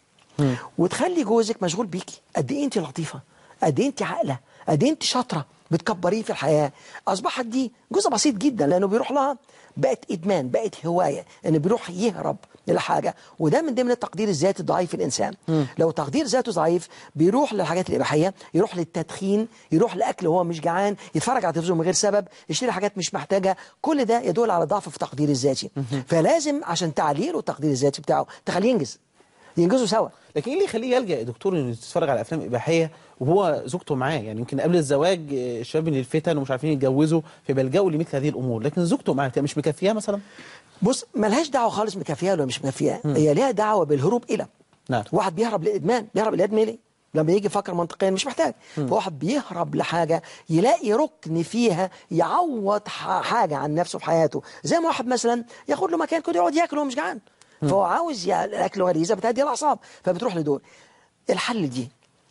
[SPEAKER 3] وتخلي جوزك مشغول بيكي، قد ايه انت لطيفه، قد ايه انت عاقله، قد ايه انت شاطره، بتكبريه في الحياه. اصبحت دي جزء بسيط جدا لانه بيروح لها، بقت ادمان، بقت هوايه، انه بيروح يهرب للحاجه. وده من ضمن التقدير الذاتي الضعيف في الانسان. م. لو تقدير ذاته ضعيف بيروح للحاجات الاباحيه، يروح للتدخين، يروح لاكل وهو مش جعان، يتفرج على التلفزيون من غير سبب، يشتري حاجات مش محتاجه. كل ده يدل على ضعف في التقدير الذاتي. فلازم عشان تعليل التقدير الذاتي بتاعه تخليه ينجز، ينجزوا سوا.
[SPEAKER 2] لكن ايه اللي يخليه يلجأ يا دكتور انه يتفرج على افلام اباحيه وهو زوجته معاه؟ يعني يمكن قبل الزواج الشباب من الفتن ومش عارفين يتجوزوا فبيلجأوا لمثل هذه الامور، لكن زوجته معاه مش مكفياه مثلا؟
[SPEAKER 3] بص، ملهاش دعوه خالص مكفياه ولا مش مكفياه، هي ليها دعوه بالهروب الى.
[SPEAKER 2] نعم.
[SPEAKER 3] واحد بيهرب للادمان، بيهرب للادمان ليه؟ لما يجي يفكر منطقيا مش محتاج. فواحد بيهرب لحاجه يلاقي ركن فيها يعوض حاجه عن نفسه في حياته، زي ما واحد مثلا ياخد له مكان كده يقعد ياكل وهو مش جعان، فهو عاوز الاكل غريزه بتهدي الاعصاب فبتروح لدول. الحل دي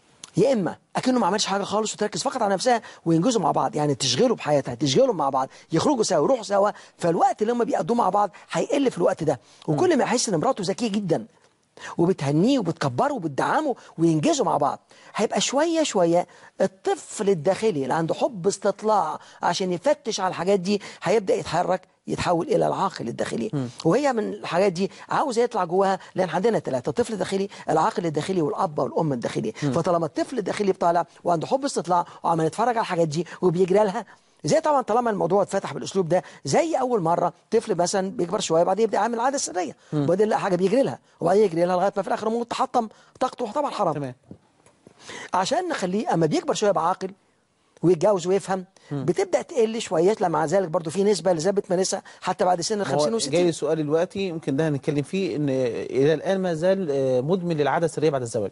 [SPEAKER 3] يا اما اكنه ما عملش حاجه خالص وتركز فقط على نفسها وينجزوا مع بعض، يعني تشغلوا بحياتها، تشغلوا مع بعض، يخرجوا سوا ويروحوا سوا، فالوقت اللي هم بيقضوه مع بعض هيقل في الوقت ده. وكل ما يحس ان مراته ذكيه جدا وبتهنيه وبتكبره وبتدعمه وينجزوا مع بعض، هيبقى شويه شويه الطفل الداخلي اللي عنده حب استطلاع عشان يفتش على الحاجات دي هيبدا يتحرك، يتحول الى العاقل الداخلي. م. وهي من الحاجات دي عاوز يطلع جواها، لان عندنا ثلاثه: الطفل الداخلي، العاقل الداخلي، والاب والام الداخلي. م. فطالما الطفل الداخلي طالع وعنده حب استطلاع وعمال يتفرج على الحاجات دي وبيجري لها، زي طبعا طالما الموضوع اتفتح بالاسلوب ده، زي اول مره طفل مثلا بيكبر شويه وبعدين يبدا يعمل العاده السريه وبعدين يلاقي حاجه بيجري لها وبعدين يجري لها لغايه ما في الاخر ممكن تحطم طاقته، طبعا حرام. تمام. عشان نخليه اما بيكبر شويه يبقى عاقل ويتجوز ويفهم، م. بتبدا تقل شويه. مع ذلك برضو في نسبه اللي زي بتمارسها حتى بعد سن ال خمسين و60.
[SPEAKER 2] جاي السؤال دلوقتي يمكن ده هنتكلم فيه، ان الى الان ما زال مدمن للعاده السريه بعد الزواج.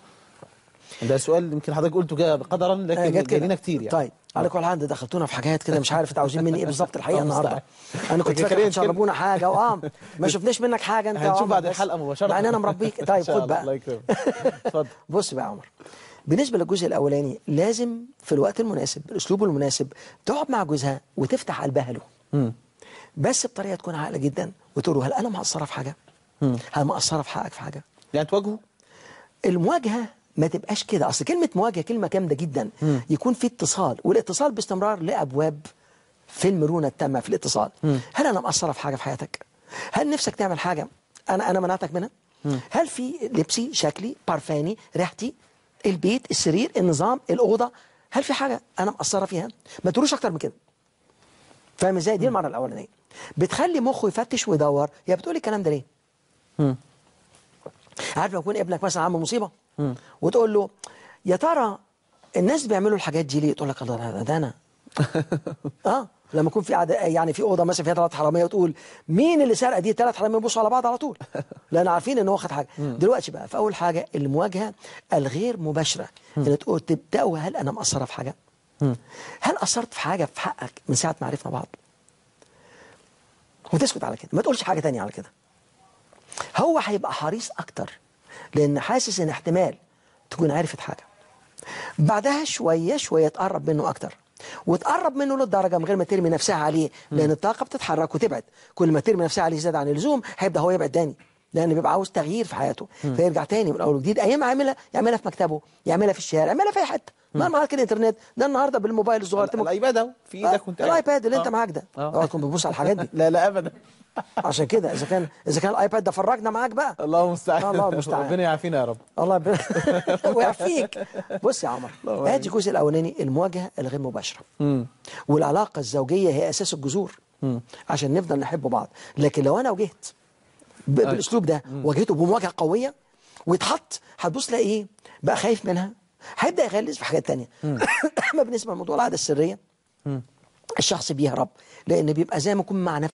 [SPEAKER 2] ده سؤال يمكن حضرتك قلته كده قدرا، لكن جاي لنا كتير يعني.
[SPEAKER 3] طيب على كل حال دخلتونا في حاجات كده مش عارف انتوا عاوزين مني ايه بالظبط الحقيقه النهارده. انا كنت فاكر هتشربونا حاجه واه ما شفناش منك حاجه انت.
[SPEAKER 2] هنشوف بعد الحلقه مباشره
[SPEAKER 3] مع ان انا مربيك. طيب خد بقى.
[SPEAKER 2] الله يكرمك. اتفضل.
[SPEAKER 3] بص بقى يا عمر، بالنسبه للجزء الاولاني لازم في الوقت المناسب بالاسلوب المناسب تقعد مع جوزها وتفتح قلبها له. م. بس بطريقه تكون عاقله جدا وتقول له: هل انا مقصره في حاجه؟ م. هل مقصره في حقك في حاجه؟
[SPEAKER 2] يعني تواجهه.
[SPEAKER 3] المواجهه ما تبقاش كده، اصل كلمه مواجهه كلمه جامده جدا. م. يكون في اتصال، والاتصال باستمرار له ابواب في المرونه التامه في الاتصال. م. هل انا مقصره في حاجه في حياتك؟ هل نفسك تعمل حاجه انا انا منعتك منها؟ م. هل في لبسي، شكلي، بارفاني، ريحتي، البيت، السرير، النظام، الاوضه، هل في حاجه انا مقصره فيها؟ ما تقولوش اكتر من كده. فاهم ازاي؟ دي المره الاولانيه بتخلي مخه يفتش ويدور. يا بتقولي الكلام ده ليه؟ م. عارف لو يكون ابنك مثلا عامل مصيبه م. وتقول له: يا ترى الناس بيعملوا الحاجات دي ليه؟ تقول لك: الله ده انا. اه لما يكون في عادة يعني في اوضه مثلا فيها ثلاث حراميه وتقول: مين اللي سرق دي؟ ثلاث حراميه يبصوا على بعض على طول لان عارفين ان هو خد حاجه. م. دلوقتي بقى في اول حاجه المواجهه الغير مباشره، ان تقول تبداوا: هل انا مقصره في حاجه؟ م. هل قصرت في حاجه في حقك من ساعه ما عرفنا بعض؟ وتسكت على كده، ما تقولش حاجه ثانيه على كده. هو هيبقى حريص اكتر لان حاسس ان احتمال تكون عرفت حاجه. بعدها شويه شويه تقرب منه اكتر، وتقرب منه للدرجه من غير ما ترمي نفسها عليه، لان الطاقه بتتحرك وتبعد. كل ما ترمي نفسها عليه زياده عن اللزوم هيبدا هو يبعد تاني، لان بيبقى عاوز تغيير في حياته. م. فيرجع تاني من اول وجديد. ايام عاملها يعملها في مكتبه، يعملها في الشارع، يعملها في اي حته. ما معاك الانترنت ده النهارده بالموبايل الصغير،
[SPEAKER 2] الايباد اهو في ايدك وانت
[SPEAKER 3] الايباد اللي انت معاك ده، اوعى تكون بتبص على الحاجات دي.
[SPEAKER 2] لا لا ابدا.
[SPEAKER 3] عشان كده اذا كان اذا كان الايباد ده فرجنا معاك بقى.
[SPEAKER 2] الله المستعان.
[SPEAKER 3] الله المستعان.
[SPEAKER 2] ربنا يعافينا يا رب.
[SPEAKER 3] الله ب... ويعافيك. بص يا عمر، ادي الجزء الاولاني المواجهه الغير مباشره. م. والعلاقه الزوجيه هي اساس الجذور م. عشان نفضل نحب بعض. لكن لو انا واجهت ب... بالاسلوب ده، واجهته بمواجهه قويه ويتحط، هتبص تلاقي ايه بقى؟ خايف منها، هيبدا يغلس في حاجات ثانيه. اما بالنسبه لموضوع العاده السريه، م. الشخص بيهرب لان بيبقى زي ما يكون مع نفسه